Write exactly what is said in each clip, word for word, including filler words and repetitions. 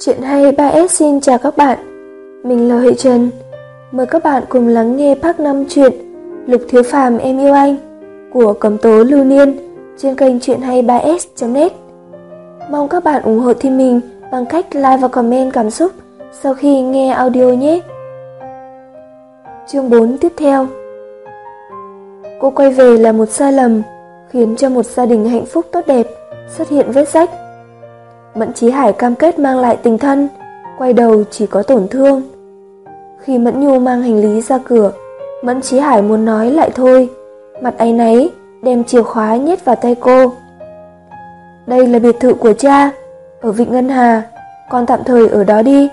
Chuyện hay ba S xin chào các bạn. Mình là Huệ Trần. Mời các bạn cùng lắng nghe part năm truyện Lục Thiếu Phàm Em Yêu Anh của Cẩm Tố Lưu Niên trên kênh truyện hay ba S chấm net. Mong các bạn ủng hộ team mình bằng cách like và comment cảm xúc sau khi nghe audio nhé. Chương bốn tiếp theo. Cô quay về là một sai lầm, khiến cho một gia đình hạnh phúc tốt đẹp xuất hiện vết rách. Mẫn Chí Hải cam kết mang lại tình thân, quay đầu chỉ có tổn thương. Khi Mẫn Nhu mang hành lý ra cửa, Mẫn Chí Hải muốn nói lại thôi, mặt áy náy đem chìa khóa nhét vào tay cô. Đây là biệt thự của cha, ở Vịnh Ngân Hà, con tạm thời ở đó đi.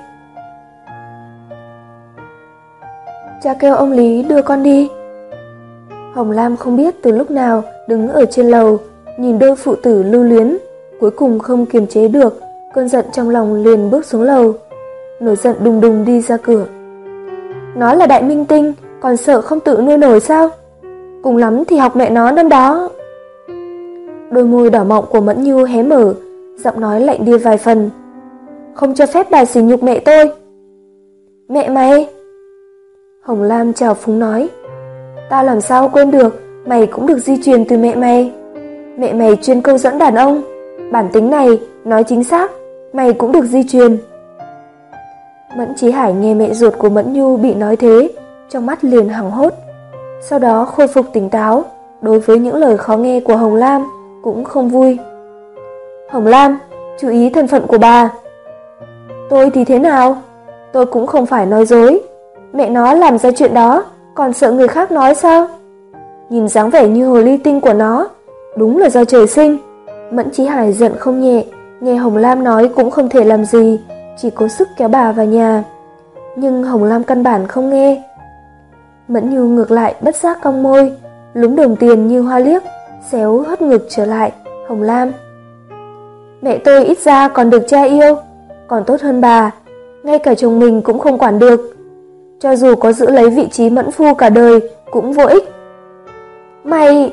Cha kêu ông Lý đưa con đi. Hồng Lam không biết từ lúc nào đứng ở trên lầu, nhìn đôi phụ tử lưu luyến, cuối cùng không kiềm chế được, cơn giận trong lòng liền bước xuống lầu, nổi giận đùng đùng đi ra cửa. Nó là đại minh tinh, còn sợ không tự nuôi nổi sao? Cùng lắm thì học mẹ nó năm đó. Đôi môi đỏ mọng của Mẫn Nhu hé mở, giọng nói lạnh đi vài phần. Không cho phép bà sỉ nhục mẹ tôi. Mẹ mày? Hồng Lam chào phúng nói. Tao làm sao quên được, mày cũng được di truyền từ mẹ mày. Mẹ mày chuyên câu dẫn đàn ông. Bản tính này, nói chính xác, mày cũng được di truyền. Mẫn Chí Hải nghe mẹ ruột của Mẫn Nhu bị nói thế, trong mắt liền hoảng hốt. Sau đó khôi phục tỉnh táo, đối với những lời khó nghe của Hồng Lam cũng không vui. Hồng Lam, chú ý thân phận của bà. Tôi thì thế nào? Tôi cũng không phải nói dối. Mẹ nó làm ra chuyện đó, còn sợ người khác nói sao? Nhìn dáng vẻ như hồ ly tinh của nó, đúng là do trời sinh. Mẫn Chí Hải giận không nhẹ, nghe Hồng Lam nói cũng không thể làm gì, chỉ cố sức kéo bà vào nhà. Nhưng Hồng Lam căn bản không nghe. Mẫn Nhu ngược lại bất giác cong môi, lúm đồng tiền như hoa liếc, xéo hất ngực trở lại. Hồng Lam, mẹ tôi ít ra còn được cha yêu, còn tốt hơn bà, ngay cả chồng mình cũng không quản được. Cho dù có giữ lấy vị trí mẫn phu cả đời cũng vô ích. Mày...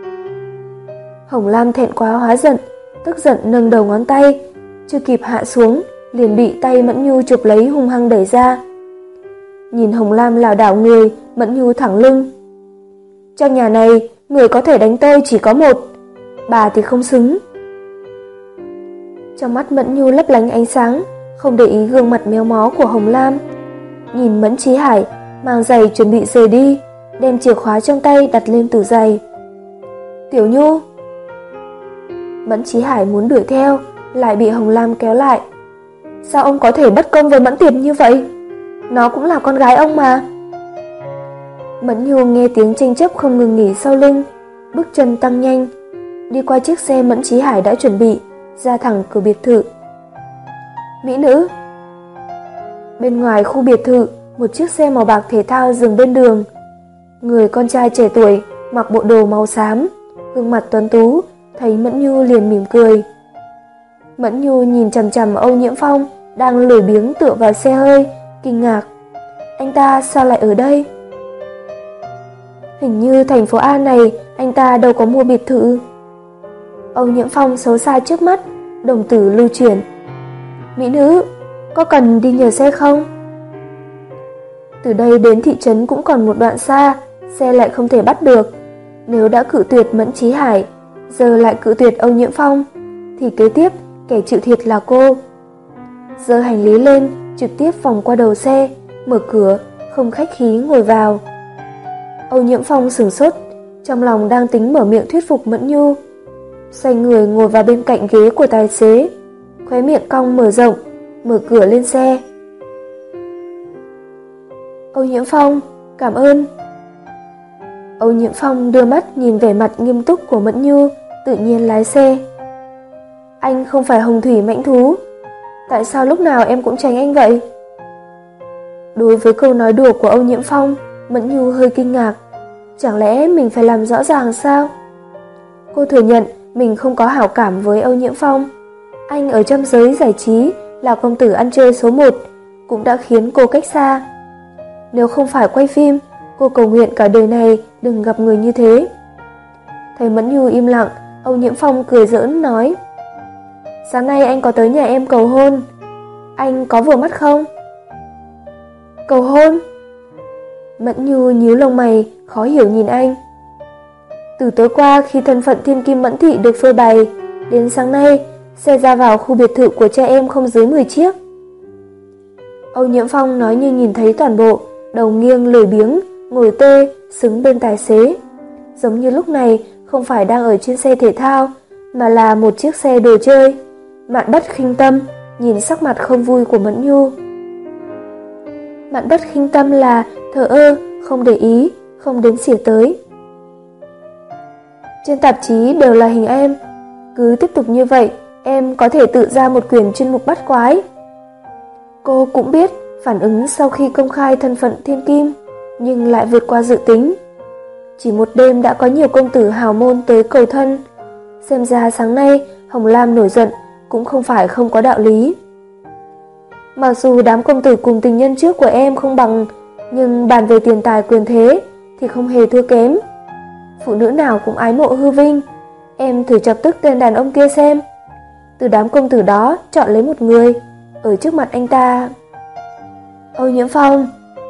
Hồng Lam thẹn quá hóa giận, tức giận nâng đầu ngón tay, chưa kịp hạ xuống, liền bị tay Mẫn Nhu chụp lấy hung hăng đẩy ra. Nhìn Hồng Lam lảo đảo người, Mẫn Nhu thẳng lưng. Trong nhà này, người có thể đánh tôi chỉ có một, bà thì không xứng. Trong mắt Mẫn Nhu lấp lánh ánh sáng, không để ý gương mặt méo mó của Hồng Lam. Nhìn Mẫn Chí Hải mang giày chuẩn bị rời đi, đem chìa khóa trong tay đặt lên tủ giày. Tiểu Nhu. Mẫn Chí Hải muốn đuổi theo, lại bị Hồng Lam kéo lại. Sao ông có thể bất công với Mẫn Tiệp như vậy? Nó cũng là con gái ông mà. Mẫn Nhu nghe tiếng tranh chấp không ngừng nghỉ sau lưng, bước chân tăng nhanh, đi qua chiếc xe Mẫn Chí Hải đã chuẩn bị, ra thẳng cửa biệt thự. Mỹ nữ. Bên ngoài khu biệt thự, một chiếc xe màu bạc thể thao dừng bên đường. Người con trai trẻ tuổi mặc bộ đồ màu xám, gương mặt tuấn tú, thấy Mẫn Nhu liền mỉm cười. Mẫn Nhu nhìn chằm chằm Âu Nhiễm Phong đang lười biếng tựa vào xe hơi, kinh ngạc. Anh ta sao lại ở đây? Hình như thành phố A này anh ta đâu có mua biệt thự. Âu Nhiễm Phong xấu xa trước mắt, đồng tử lưu chuyển. Mỹ nữ, có cần đi nhờ xe không? Từ đây đến thị trấn cũng còn một đoạn xa, xe lại không thể bắt được. Nếu đã cự tuyệt Mẫn Chí Hải, giờ lại cự tuyệt Âu Nhiễm Phong, thì kế tiếp kẻ chịu thiệt là cô. Giơ hành lý lên, trực tiếp vòng qua đầu xe, mở cửa, không khách khí ngồi vào. Âu Nhiễm Phong sửng sốt, trong lòng đang tính mở miệng thuyết phục Mẫn Nhu. Xoay người ngồi vào bên cạnh ghế của tài xế, khóe miệng cong mở rộng, mở cửa lên xe. Âu Nhiễm Phong, cảm ơn. Âu Nhiễm Phong đưa mắt nhìn vẻ mặt nghiêm túc của Mẫn Nhu, tự nhiên lái xe. Anh không phải hồng thủy mãnh thú, tại sao lúc nào em cũng tránh anh vậy? Đối với câu nói đùa của Âu Nhiễm Phong, Mẫn Nhu hơi kinh ngạc. Chẳng lẽ mình phải làm rõ ràng sao? Cô thừa nhận mình không có hảo cảm với Âu Nhiễm Phong. Anh ở trong giới giải trí là công tử ăn chơi số một, cũng đã khiến cô cách xa. Nếu không phải quay phim, cô cầu nguyện cả đời này đừng gặp người như thế. Thấy Mẫn Nhu im lặng, Âu Nhiễm Phong cười giỡn nói. Sáng nay anh có tới nhà em cầu hôn. Anh có vừa mắt không? Cầu hôn? Mẫn Nhu nhíu lông mày, khó hiểu nhìn anh. Từ tối qua khi thân phận thiên kim Mẫn thị được phơi bày, đến sáng nay, xe ra vào khu biệt thự của cha em không dưới mười chiếc. Âu Nhiễm Phong nói như nhìn thấy toàn bộ, đầu nghiêng lười biếng, ngồi tê, xứng bên tài xế. Giống như lúc này không phải đang ở trên xe thể thao, mà là một chiếc xe đồ chơi. Mạn Bất Khinh Tâm nhìn sắc mặt không vui của Mẫn Nhu. Mạn Bất Khinh Tâm là thờ ơ, không để ý, không đến xỉa tới. Trên tạp chí đều là hình em, cứ tiếp tục như vậy, em có thể tự ra một quyển chuyên mục bắt quái. Cô cũng biết phản ứng sau khi công khai thân phận thiên kim, nhưng lại vượt qua dự tính. Chỉ một đêm đã có nhiều công tử hào môn tới cầu thân. Xem ra sáng nay Hồng Lam nổi giận cũng không phải không có đạo lý. Mặc dù đám công tử cùng tình nhân trước của em không bằng, nhưng bàn về tiền tài quyền thế thì không hề thua kém. Phụ nữ nào cũng ái mộ hư vinh. Em thử chọc tức tên đàn ông kia xem. Từ đám công tử đó chọn lấy một người, ở trước mặt anh ta. Âu Nhiễm Phong.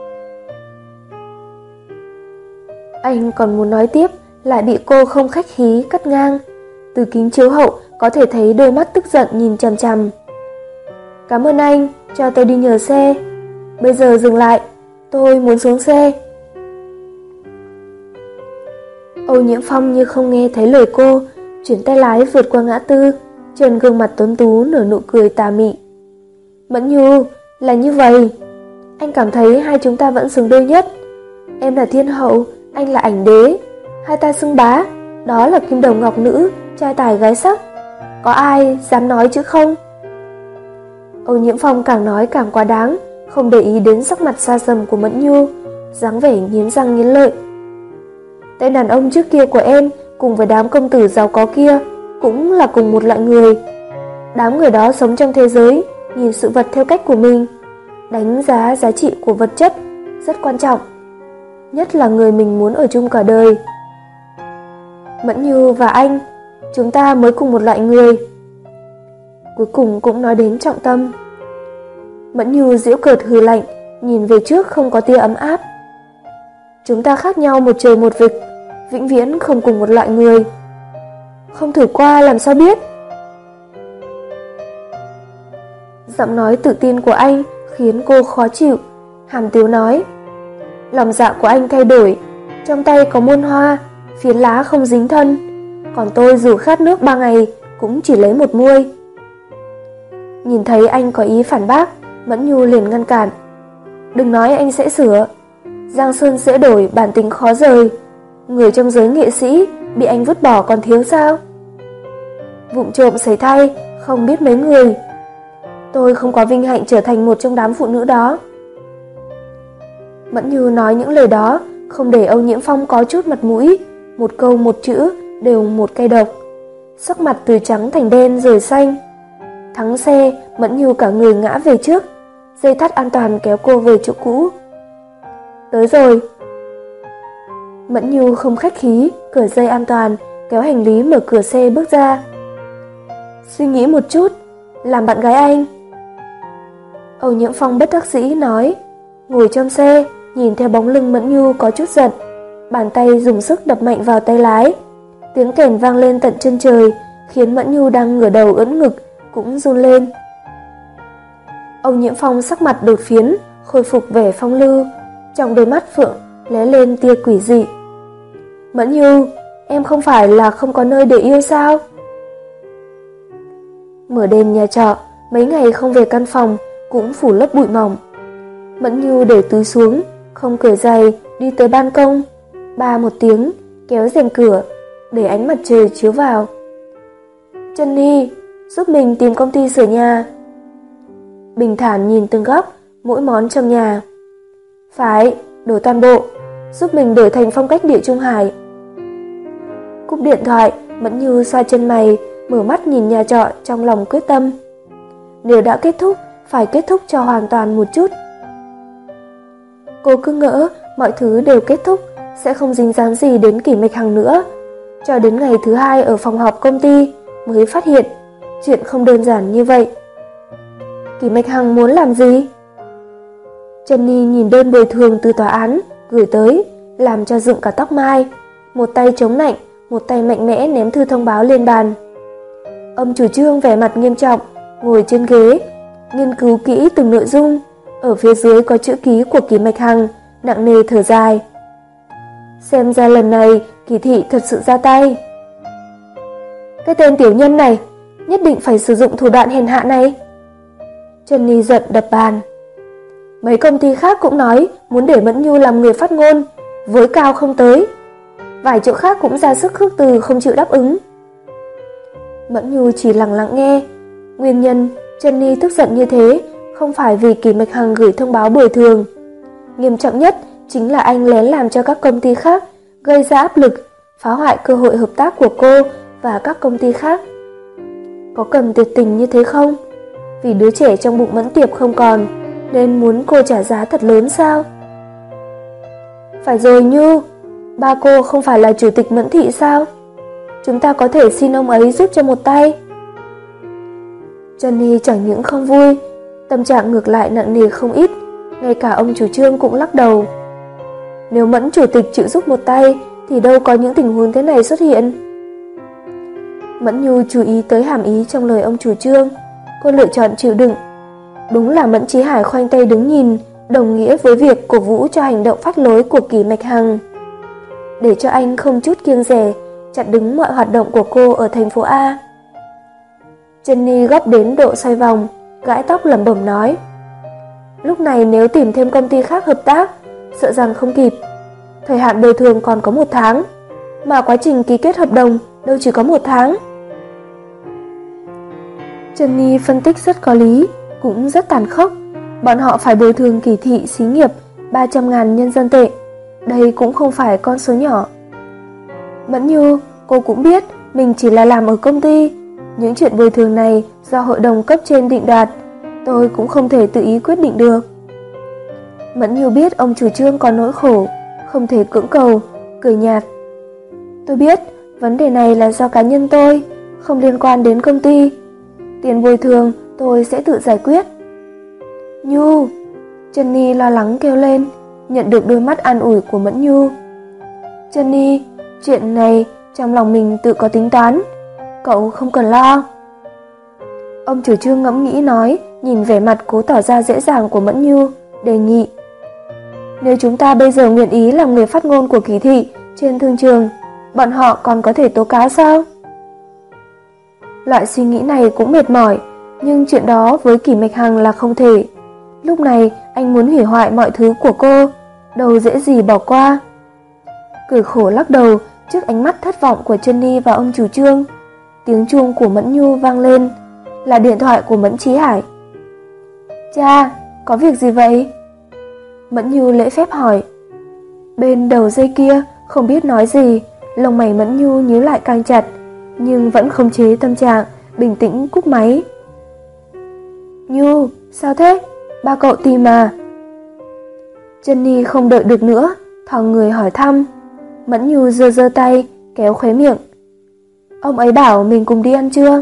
Anh còn muốn nói tiếp, lại bị cô không khách khí cắt ngang. Từ kính chiếu hậu có thể thấy đôi mắt tức giận nhìn chằm chằm. Cảm ơn anh, cho tôi đi nhờ xe. Bây giờ dừng lại, tôi muốn xuống xe. Âu Nhiễm Phong như không nghe thấy lời cô, chuyển tay lái vượt qua ngã tư, trên gương mặt tuấn tú nở nụ cười tà mị. Mẫn Nhu, là như vậy. Anh cảm thấy hai chúng ta vẫn xứng đôi nhất. Em là thiên hậu, anh là ảnh đế. Hai ta xưng bá, đó là kim đồng ngọc nữ, trai tài gái sắc. Có ai dám nói chứ không? Âu Nhiễm Phong càng nói càng quá đáng, không để ý đến sắc mặt xa xăm của Mẫn Nhu, dáng vẻ nghiến răng nghiến lợi. Tên đàn ông trước kia của em cùng với đám công tử giàu có kia cũng là cùng một loại người. Đám người đó sống trong thế giới, nhìn sự vật theo cách của mình, đánh giá giá trị của vật chất rất quan trọng, nhất là người mình muốn ở chung cả đời. Mẫn Nhu và anh, chúng ta mới cùng một loại người. Cuối cùng cũng nói đến trọng tâm. Mẫn Nhu giễu cợt hừ lạnh, nhìn về trước không có tia ấm áp. Chúng ta khác nhau một trời một vực, vĩnh viễn không cùng một loại người. Không thử qua làm sao biết. Giọng nói tự tin của anh khiến cô khó chịu, hàm tiếu nói. Lòng dạ của anh thay đổi, trong tay có muôn hoa, phiến lá không dính thân, còn tôi dù khát nước ba ngày cũng chỉ lấy một muôi. Nhìn thấy anh có ý phản bác, Mẫn Nhu liền ngăn cản. Đừng nói anh sẽ sửa. Giang sơn sẽ đổi, bản tính khó rời. Người trong giới nghệ sĩ bị anh vứt bỏ còn thiếu sao? Vụng trộm sấy thay, không biết mấy người. Tôi không có vinh hạnh trở thành một trong đám phụ nữ đó. Mẫn Nhu nói những lời đó không để Âu Nhiễm Phong có chút mặt mũi, một câu một chữ đều một cay độc. Sắc mặt từ trắng thành đen rồi xanh. Thắng xe, Mẫn Nhu cả người ngã về trước, dây thắt an toàn kéo cô về chỗ cũ. Tới rồi. Mẫn Nhu không khách khí, cởi dây an toàn, kéo hành lý mở cửa xe bước ra. Suy nghĩ một chút, làm bạn gái anh. Âu Nhiễm Phong bất đắc dĩ nói, ngồi trong xe, nhìn theo bóng lưng Mẫn Nhu có chút giận, bàn tay dùng sức đập mạnh vào tay lái. Tiếng kèn vang lên tận chân trời, khiến Mẫn Nhu đang ngửa đầu ưỡn ngực cũng run lên. Âu Nhiễm Phong sắc mặt đột phiến, khôi phục vẻ phong lưu, trong đôi mắt phượng lóe lên tia quỷ dị. Mẫn Nhu, em không phải là không có nơi để yêu sao? Mở đêm nhà trọ, mấy ngày không về căn phòng, cũng phủ lớp bụi mỏng. Mẫn Nhu để túi xuống, không cởi giày, đi tới ban công, ba một tiếng, kéo rèm cửa, để ánh mặt trời chiếu vào. Jenny, giúp mình tìm công ty sửa nhà. Bình thản nhìn từng góc, mỗi món trong nhà. Phải, đổi toàn bộ, giúp mình đổi thành phong cách Địa Trung Hải. Cúp điện thoại, Mẫn Nhu xoa chân mày, mở mắt nhìn nhà trọ trong lòng quyết tâm. Nếu đã kết thúc, phải kết thúc cho hoàn toàn một chút. Cô cứ ngỡ mọi thứ đều kết thúc, sẽ không dính dáng gì đến Kỷ Mạch Hằng nữa. Cho đến ngày thứ hai ở phòng họp công ty mới phát hiện chuyện không đơn giản như vậy. Kỷ Mạch Hằng muốn làm gì? Jenny nhìn đơn bồi thường từ tòa án gửi tới, làm cho dựng cả tóc mai. Một tay chống nạnh, một tay mạnh mẽ ném thư thông báo lên bàn. Ông chủ trương vẻ mặt nghiêm trọng, ngồi trên ghế, nghiên cứu kỹ từng nội dung. Ở phía dưới có chữ ký của Kỷ Mạch Hằng, nặng nề thở dài. Xem ra lần này Kỷ thị thật sự ra tay. Cái tên tiểu nhân này, nhất định phải sử dụng thủ đoạn hèn hạ này. Jenny giận đập bàn. Mấy công ty khác cũng nói muốn để Mẫn Nhu làm người phát ngôn, với cao không tới. Vài chỗ khác cũng ra sức khước từ không chịu đáp ứng. Mẫn Nhu chỉ lặng lặng nghe. Nguyên nhân Jenny tức giận như thế không phải vì Kỷ Mạch Hằng gửi thông báo bồi thường. Nghiêm trọng nhất chính là anh lén làm cho các công ty khác gây ra áp lực, phá hoại cơ hội hợp tác của cô và các công ty khác. Có cần tuyệt tình như thế không? Vì đứa trẻ trong bụng Mẫn Tiệp không còn, nên muốn cô trả giá thật lớn sao? Phải rồi Nhu, ba cô không phải là chủ tịch Mẫn thị sao? Chúng ta có thể xin ông ấy giúp cho một tay. Jenny chẳng những không vui, tâm trạng ngược lại nặng nề không ít. Ngay cả ông chủ trương cũng lắc đầu. Nếu Mẫn chủ tịch chịu giúp một tay thì đâu có những tình huống thế này xuất hiện. Mẫn Nhu chú ý tới hàm ý trong lời ông chủ trương. Cô lựa chọn chịu đựng. Đúng là Mẫn Chí Hải khoanh tay đứng nhìn, đồng nghĩa với việc cổ vũ cho hành động phát lối của Kỷ Mạch Hằng. Để cho anh không chút kiêng dè chặn đứng mọi hoạt động của cô ở thành phố A. Jenny gấp đến độ xoay vòng, gãi tóc lẩm bẩm nói. Lúc này nếu tìm thêm công ty khác hợp tác, sợ rằng không kịp. Thời hạn bồi thường còn có một tháng, mà quá trình ký kết hợp đồng đâu chỉ có một tháng. Jenny phân tích rất có lý, cũng rất tàn khốc. Bọn họ phải bồi thường Kỷ thị xí nghiệp ba trăm ngàn nhân dân tệ. Đây cũng không phải con số nhỏ. Mẫn Nhu, cô cũng biết mình chỉ là làm ở công ty. Những chuyện bồi thường này do hội đồng cấp trên định đoạt, tôi cũng không thể tự ý quyết định được. Mẫn Nhu biết ông chủ trương có nỗi khổ, không thể cưỡng cầu, cười nhạt. Tôi biết, vấn đề này là do cá nhân tôi, không liên quan đến công ty. Tiền bồi thường tôi sẽ tự giải quyết. Nhu, Jenny lo lắng kêu lên, nhận được đôi mắt an ủi của Mẫn Nhu. Jenny, chuyện này trong lòng mình tự có tính toán, cậu không cần lo. Ông chủ trương ngẫm nghĩ nói, nhìn vẻ mặt cố tỏ ra dễ dàng của Mẫn Nhu, đề nghị. Nếu chúng ta bây giờ nguyện ý làm người phát ngôn của Kỷ thị trên thương trường, bọn họ còn có thể tố cáo sao? Loại suy nghĩ này cũng mệt mỏi, nhưng chuyện đó với Kỷ Mạch Hằng là không thể. Lúc này anh muốn hủy hoại mọi thứ của cô, đâu dễ gì bỏ qua. Cười khổ lắc đầu trước ánh mắt thất vọng của Jenny và ông chủ trương. Tiếng chuông của Mẫn Nhu vang lên, là điện thoại của Mẫn Chí Hải. Cha, có việc gì vậy? Mẫn Nhu lễ phép hỏi. Bên đầu dây kia không biết nói gì, lông mày Mẫn Nhu nhíu lại càng chặt, nhưng vẫn khống chế tâm trạng, bình tĩnh cúp máy. Nhu, sao thế? Ba cậu tìm mà. Jenny không đợi được nữa, thò người hỏi thăm. Mẫn Nhu giơ giơ tay, kéo khóe miệng. Ông ấy bảo mình cùng đi ăn trưa.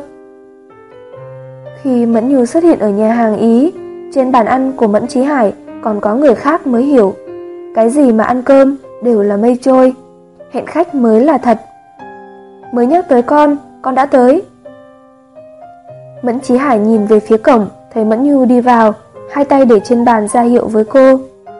Khi Mẫn Nhu xuất hiện ở nhà hàng Ý, trên bàn ăn của Mẫn Chí Hải còn có người khác mới hiểu. Cái gì mà ăn cơm đều là mây trôi, hẹn khách mới là thật. Mới nhắc tới con, con đã tới. Mẫn Chí Hải nhìn về phía cổng, thấy Mẫn Nhu đi vào, hai tay để trên bàn ra hiệu với cô.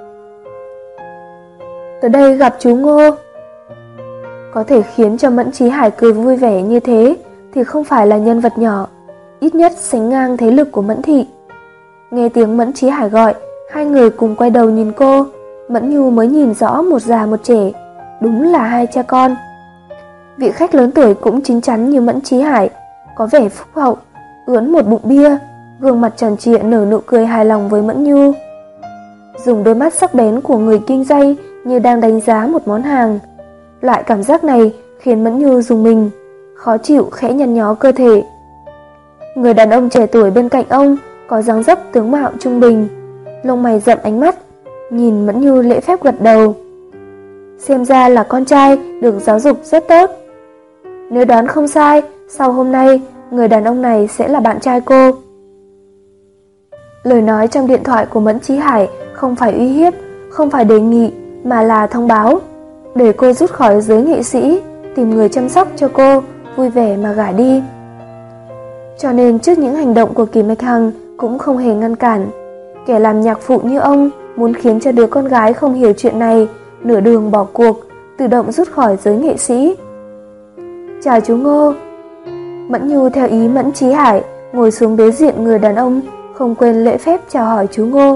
Tới đây gặp chú Ngô. Có thể khiến cho Mẫn Chí Hải cười vui vẻ như thế thì không phải là nhân vật nhỏ, ít nhất sánh ngang thế lực của Mẫn thị. Nghe tiếng Mẫn Chí Hải gọi, hai người cùng quay đầu nhìn cô. Mẫn Nhu mới nhìn rõ một già một trẻ, đúng là hai cha con. Vị khách lớn tuổi cũng chín chắn như Mẫn Chí Hải, có vẻ phúc hậu, ướn một bụng bia, gương mặt tròn trịa nở nụ cười hài lòng với Mẫn Nhu. Dùng đôi mắt sắc bén của người kinh doanh như đang đánh giá một món hàng. Loại cảm giác này khiến Mẫn Nhu rùng mình, khó chịu khẽ nhăn nhó cơ thể. Người đàn ông trẻ tuổi bên cạnh ông có dáng dấp tướng mạo trung bình, lông mày rậm ánh mắt, nhìn Mẫn Nhu lễ phép gật đầu. Xem ra là con trai được giáo dục rất tốt. Nếu đoán không sai, sau hôm nay người đàn ông này sẽ là bạn trai cô. Lời nói trong điện thoại của Mẫn Chí Hải không phải uy hiếp, không phải đề nghị, mà là thông báo, để cô rút khỏi giới nghệ sĩ, tìm người chăm sóc cho cô, vui vẻ mà gả đi. Cho nên trước những hành động của Kỳ Mạch Hằng cũng không hề ngăn cản. Kẻ làm nhạc phụ như ông muốn khiến cho đứa con gái không hiểu chuyện này, nửa đường bỏ cuộc, tự động rút khỏi giới nghệ sĩ. Chào chú Ngô. Mẫn Nhu theo ý Mẫn Chí Hải ngồi xuống đối diện người đàn ông, không quên lễ phép chào hỏi chú Ngô.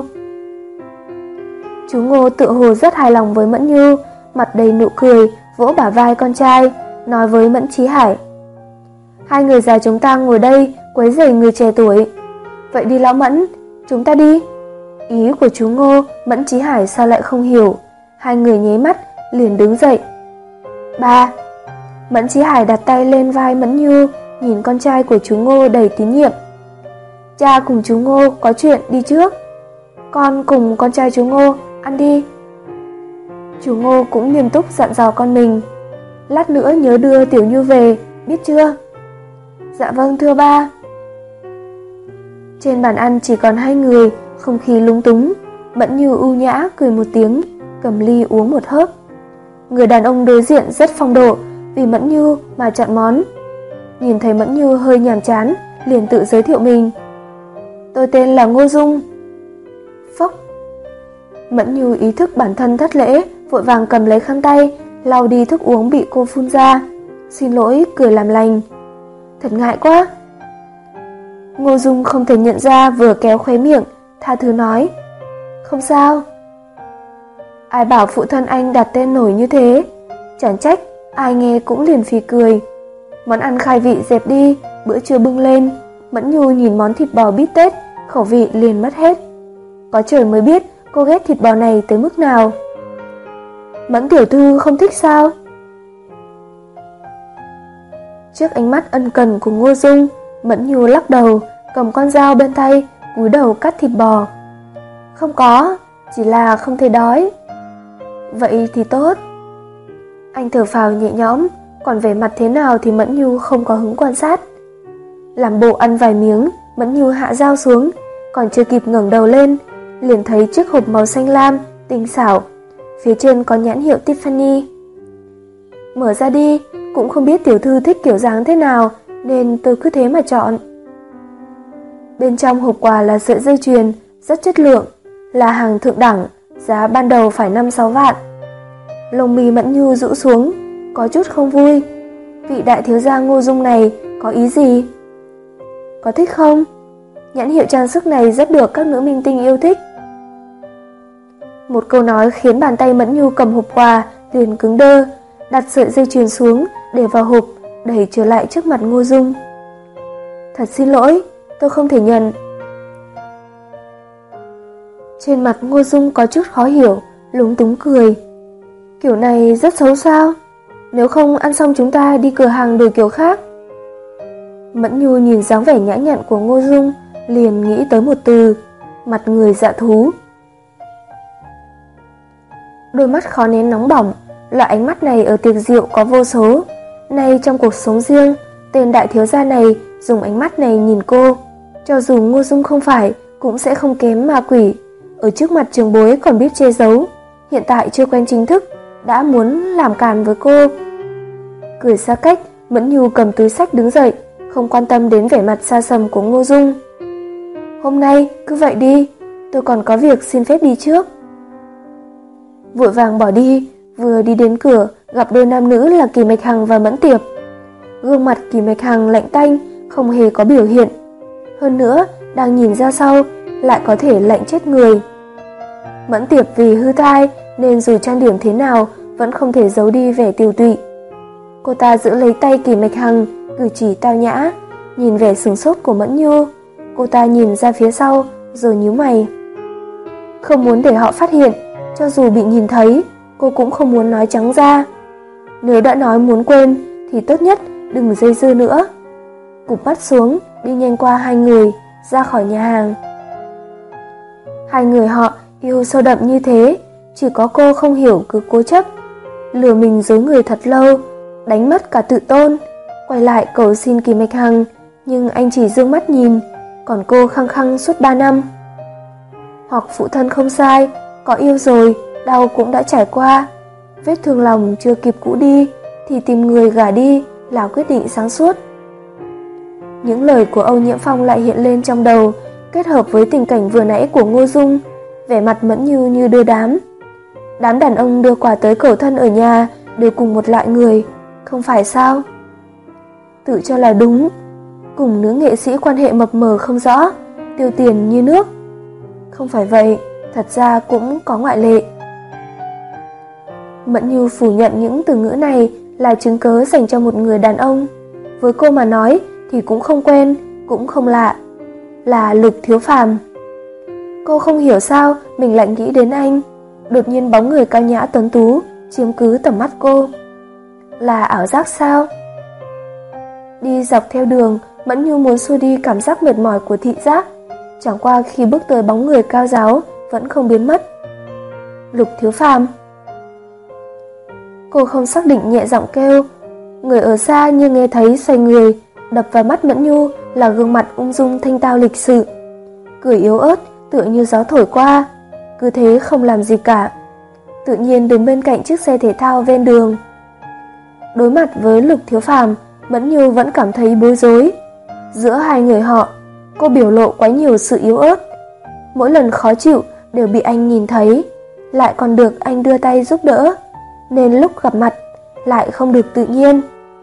Chú Ngô tựa hồ rất hài lòng với Mẫn Nhu, mặt đầy nụ cười, vỗ bả vai con trai, nói với Mẫn Chí Hải: hai người già chúng ta ngồi đây quấy rầy người trẻ tuổi. Vậy đi lão Mẫn, chúng ta đi. Ý của chú Ngô, Mẫn Chí Hải sao lại không hiểu. Hai người nháy mắt, liền đứng dậy. Ba. Mẫn Chí Hải đặt tay lên vai Mẫn Nhu, nhìn con trai của chú Ngô đầy tín nhiệm. Cha cùng chú Ngô có chuyện đi trước, con cùng con trai chú Ngô ăn đi. Chú Ngô cũng nghiêm túc dặn dò con mình. Lát nữa nhớ đưa Tiểu Nhu về, biết chưa? Dạ vâng thưa ba. Trên bàn ăn chỉ còn hai người, không khí lúng túng. Mẫn Nhu ưu nhã cười một tiếng, cầm ly uống một hớp. Người đàn ông đối diện rất phong độ, vì Mẫn Nhu mà chọn món. Nhìn thấy Mẫn Nhu hơi nhàm chán, liền tự giới thiệu mình. Tôi tên là Ngô Dung. Phốc. Mẫn Nhu ý thức bản thân thất lễ, vội vàng cầm lấy khăn tay, lau đi thức uống bị cô phun ra. Xin lỗi, cười làm lành. Thật ngại quá. Ngô Dung không thể nhận ra, vừa kéo khóe miệng, tha thứ nói. Không sao. Ai bảo phụ thân anh đặt tên nổi như thế. Chẳng trách, ai nghe cũng liền phì cười. Món ăn khai vị dẹp đi, bữa trưa bưng lên. Mẫn Nhu nhìn món thịt bò bít tết, khẩu vị liền mất hết. Có trời mới biết cô ghét thịt bò này tới mức nào. Mẫn tiểu thư không thích sao? Trước ánh mắt ân cần của Ngô Dung, Mẫn Nhu lắc đầu, cầm con dao bên tay, cúi đầu cắt thịt bò. Không có, chỉ là không thấy đói. Vậy thì tốt. Anh thở phào nhẹ nhõm, còn vẻ mặt thế nào thì Mẫn Nhu không có hứng quan sát. Làm bộ ăn vài miếng, Mẫn Nhu hạ dao xuống, còn chưa kịp ngẩng đầu lên, liền thấy chiếc hộp màu xanh lam, tinh xảo, phía trên có nhãn hiệu Tiffany. Mở ra đi, cũng không biết tiểu thư thích kiểu dáng thế nào, nên tôi cứ thế mà chọn. Bên trong hộp quà là sợi dây chuyền, rất chất lượng, là hàng thượng đẳng, giá ban đầu phải năm sáu vạn. Lông mi Mẫn Nhu rũ xuống, có chút không vui. Vị đại thiếu gia Ngô Dung này có ý gì? Có thích không? Nhãn hiệu trang sức này rất được các nữ minh tinh yêu thích. Một câu nói khiến bàn tay Mẫn Nhu cầm hộp quà liền cứng đơ, đặt sợi dây chuyền xuống, để vào hộp, đẩy trở lại trước mặt Ngô Dung. Thật xin lỗi, tôi không thể nhận. Trên mặt Ngô Dung có chút khó hiểu, lúng túng cười. Kiểu này rất xấu sao? Nếu không ăn xong chúng ta đi cửa hàng đổi kiểu khác. Mẫn Nhu nhìn dáng vẻ nhã nhặn của Ngô Dung, liền nghĩ tới một từ, mặt người dạ thú. Đôi mắt khó nén nóng bỏng, loại ánh mắt này ở tiệc rượu có vô số. Nay trong cuộc sống riêng, tên đại thiếu gia này dùng ánh mắt này nhìn cô. Cho dù Ngô Dung không phải, cũng sẽ không kém ma quỷ. Ở trước mặt trường bối còn biết che giấu. Hiện tại chưa quen chính thức, đã muốn làm càn với cô. Cười xa cách, Mẫn Nhu cầm túi xách đứng dậy, không quan tâm đến vẻ mặt xa sầm của Ngô Dung. Hôm nay cứ vậy đi, tôi còn có việc xin phép đi trước. Vội vàng bỏ đi, vừa đi đến cửa, gặp đôi nam nữ là Kỳ Mạch Hằng và Mẫn Tiệp. Gương mặt Kỳ Mạch Hằng lạnh tanh, không hề có biểu hiện. Hơn nữa, đang nhìn ra sau, lại có thể lạnh chết người. Mẫn Tiệp vì hư thai, nên dù trang điểm thế nào, vẫn không thể giấu đi vẻ tiều tụy. Cô ta giữ lấy tay Kỳ Mạch Hằng, cử chỉ tao nhã, nhìn vẻ sửng sốt của Mẫn Nhu. Cô ta nhìn ra phía sau, rồi nhíu mày. Không muốn để họ phát hiện, cho dù bị nhìn thấy, cô cũng không muốn nói trắng ra. Nếu đã nói muốn quên, thì tốt nhất đừng dây dưa nữa. Cụp mắt xuống, đi nhanh qua hai người, ra khỏi nhà hàng. Hai người họ yêu sâu đậm như thế, chỉ có cô không hiểu cứ cố chấp, lừa mình dối người thật lâu, đánh mất cả tự tôn, quay lại cầu xin Kỳ Mạch Hằng, nhưng anh chỉ dương mắt nhìn, còn cô khăng khăng suốt ba năm. Hoặc phụ thân không sai, có yêu rồi, đau cũng đã trải qua. Vết thương lòng chưa kịp cũ đi thì tìm người gả đi là quyết định sáng suốt. Những lời của Âu Nhiễm Phong lại hiện lên trong đầu, kết hợp với tình cảnh vừa nãy của Ngô Dung, vẻ mặt Mẫn Như như đưa đám. Đám đàn ông đưa quà tới cầu thân ở nhà đều cùng một loại người, không phải sao? Tự cho là đúng, cùng nữ nghệ sĩ quan hệ mập mờ không rõ, tiêu tiền như nước. Không phải vậy, thật ra cũng có ngoại lệ. Mẫn Như phủ nhận những từ ngữ này là chứng cớ dành cho một người đàn ông. Với cô mà nói thì cũng không quen, cũng không lạ. Là Lục Thiếu Phàm. Cô không hiểu sao mình lại nghĩ đến anh. Đột nhiên bóng người cao nhã tuấn tú chiếm cứ tầm mắt cô. Là ảo giác sao? Đi dọc theo đường, Mẫn Như muốn xua đi cảm giác mệt mỏi của thị giác. Chẳng qua khi bước tới bóng người cao ráo vẫn không biến mất. Lục Thiếu Phàm. Cô không xác định nhẹ giọng kêu. Người ở xa như nghe thấy xoay người, đập vào mắt Mẫn Nhu là gương mặt ung dung thanh tao lịch sự, cười yếu ớt tựa như gió thổi qua, cứ thế không làm gì cả, tự nhiên đứng bên cạnh chiếc xe thể thao ven đường. Đối mặt với Lục Thiếu Phàm, Mẫn Nhu vẫn cảm thấy bối rối. Giữa hai người họ, cô biểu lộ quá nhiều sự yếu ớt. Mỗi lần khó chịu đều bị anh nhìn thấy, lại còn được anh đưa tay giúp đỡ, nên lúc gặp mặt lại không được tự nhiên.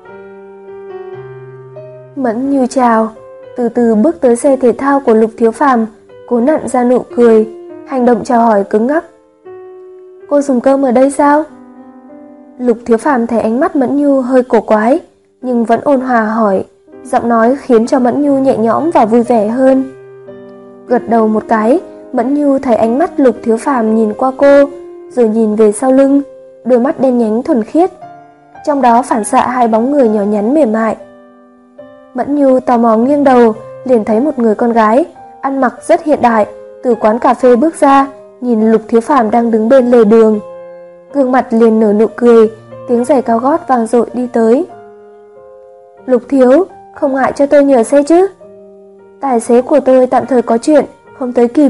Mẫn Như chào, từ từ bước tới xe thể thao của Lục Thiếu Phàm, cố nặn ra nụ cười, hành động chào hỏi cứng ngắc. Cô dùng cơm ở đây sao? Lục Thiếu Phàm thấy ánh mắt Mẫn Như hơi cổ quái, nhưng vẫn ôn hòa hỏi, giọng nói khiến cho Mẫn Như nhẹ nhõm và vui vẻ hơn. Gật đầu một cái, Mẫn Như thấy ánh mắt Lục Thiếu Phàm nhìn qua cô, rồi nhìn về sau lưng, đôi mắt đen nhánh thuần khiết, trong đó phản xạ hai bóng người nhỏ nhắn mềm mại. Mẫn Như tò mò nghiêng đầu, liền thấy một người con gái ăn mặc rất hiện đại từ quán cà phê bước ra, nhìn Lục Thiếu Phàm đang đứng bên lề đường. Gương mặt liền nở nụ cười, tiếng giày cao gót vang dội đi tới. Lục Thiếu, không ngại cho tôi nhờ xe chứ? Tài xế của tôi tạm thời có chuyện, không tới kịp.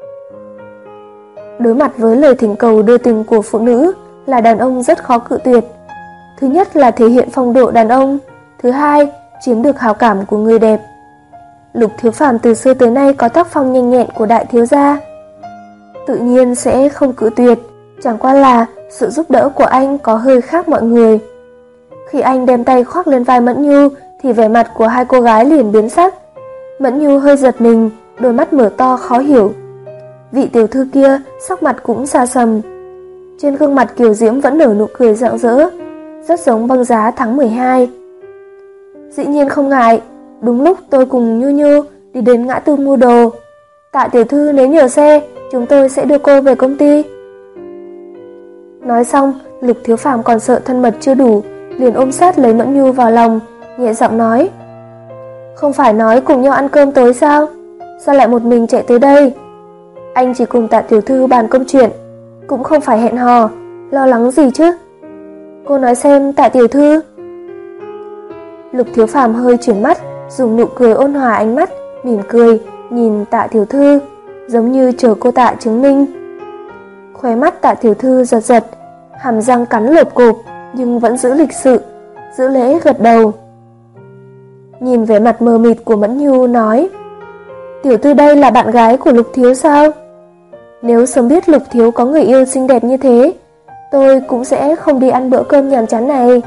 Đối mặt với lời thỉnh cầu đưa tình của phụ nữ là đàn ông rất khó cự tuyệt. Thứ nhất là thể hiện phong độ đàn ông, thứ hai chiếm được hảo cảm của người đẹp. Lục Thiếu Phàm từ xưa tới nay có tác phong nhanh nhẹn của đại thiếu gia, tự nhiên sẽ không cự tuyệt, chẳng qua là sự giúp đỡ của anh có hơi khác mọi người. Khi anh đem tay khoác lên vai Mẫn Như thì vẻ mặt của hai cô gái liền biến sắc. Mẫn Như hơi giật mình, đôi mắt mở to khó hiểu. Vị tiểu thư kia sắc mặt cũng xa sầm, trên gương mặt kiều diễm vẫn nở nụ cười rạng rỡ, rất giống băng giá tháng mười hai. Dĩ nhiên không ngại, đúng lúc tôi cùng Nhu Nhu đi đến ngã tư mua đồ. Tạ tiểu thư nếu nhờ xe, chúng tôi sẽ đưa cô về công ty. Nói xong, Lục Thiếu Phàm còn sợ thân mật chưa đủ, liền ôm sát lấy Mẫn Nhu vào lòng, nhẹ giọng nói: Không phải nói cùng nhau ăn cơm tối sao? Sao lại một mình chạy tới đây? Anh chỉ cùng Tạ tiểu thư bàn công chuyện, cũng không phải hẹn hò, lo lắng gì chứ? Cô nói xem Tạ tiểu thư. Lục Thiếu Phàm hơi chuyển mắt, dùng nụ cười ôn hòa ánh mắt, mỉm cười nhìn Tạ tiểu thư, giống như chờ cô Tạ chứng minh. Khóe mắt Tạ tiểu thư giật giật, hàm răng cắn lộp cộp, nhưng vẫn giữ lịch sự, giữ lễ gật đầu. Nhìn vẻ mặt mờ mịt của Mẫn Nhu nói: Tiểu thư đây là bạn gái của Lục Thiếu sao? Nếu sớm biết Lục Thiếu có người yêu xinh đẹp như thế, tôi cũng sẽ không đi ăn bữa cơm nhàm chán này.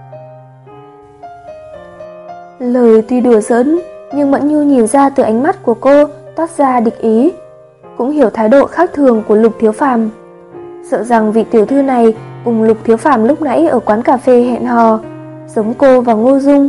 Lời tuy đùa giỡn, nhưng Mẫn Nhu nhìn ra từ ánh mắt của cô toát ra địch ý, cũng hiểu thái độ khác thường của Lục Thiếu Phàm, sợ rằng vị tiểu thư này cùng Lục Thiếu Phàm lúc nãy ở quán cà phê hẹn hò, giống cô và Ngô Dung.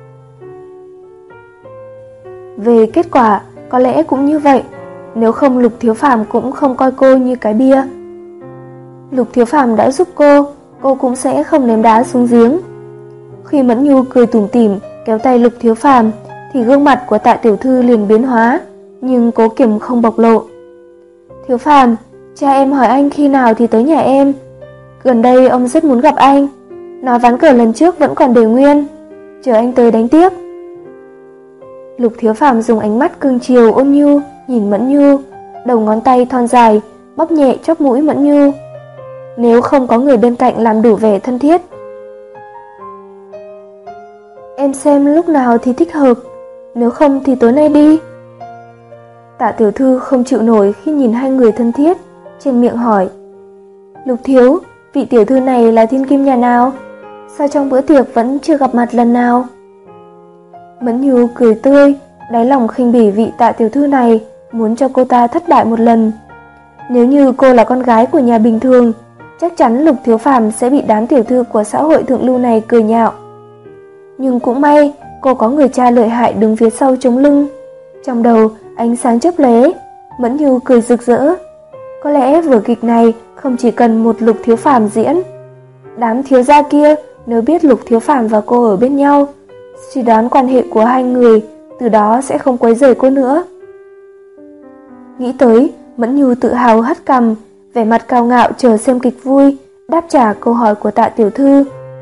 Về kết quả, có lẽ cũng như vậy, nếu không Lục Thiếu Phàm cũng không coi cô như cái bia. Lục Thiếu Phàm đã giúp cô, cô cũng sẽ không ném đá xuống giếng. Khi Mẫn Nhu cười tủm tỉm kéo tay Lục Thiếu Phàm thì gương mặt của Tạ tiểu thư liền biến hóa, nhưng cố kiềm không bộc lộ. Thiếu Phàm, cha em hỏi anh khi nào thì tới nhà em. Gần đây ông rất muốn gặp anh, nói ván cờ lần trước vẫn còn để nguyên, chờ anh tới đánh tiếp. Lục Thiếu Phàm dùng ánh mắt cưng chiều ôn nhu nhìn Mẫn Nhu, đầu ngón tay thon dài bóp nhẹ chóp mũi Mẫn Nhu. Nếu không có người bên cạnh làm đủ vẻ thân thiết. Em xem lúc nào thì thích hợp, nếu không thì tối nay đi. Tạ tiểu thư không chịu nổi khi nhìn hai người thân thiết, trên miệng hỏi: Lục thiếu, vị tiểu thư này là thiên kim nhà nào? Sao trong bữa tiệc vẫn chưa gặp mặt lần nào? Mẫn Nhu cười tươi, đáy lòng khinh bỉ vị Tạ tiểu thư này, muốn cho cô ta thất bại một lần. Nếu như cô là con gái của nhà bình thường, chắc chắn Lục Thiếu Phàm sẽ bị đám tiểu thư của xã hội thượng lưu này cười nhạo. Nhưng cũng may, cô có người cha lợi hại đứng phía sau chống lưng. Trong đầu, ánh sáng chớp lóe, Mẫn Nhu cười rực rỡ. Có lẽ vở kịch này không chỉ cần một Lục Thiếu Phàm diễn. Đám thiếu gia kia nếu biết Lục Thiếu Phàm và cô ở bên nhau, suy đoán quan hệ của hai người, từ đó sẽ không quấy rầy cô nữa. Nghĩ tới, Mẫn Nhu tự hào hất cằm, vẻ mặt cao ngạo chờ xem kịch vui, đáp trả câu hỏi của Tạ tiểu thư.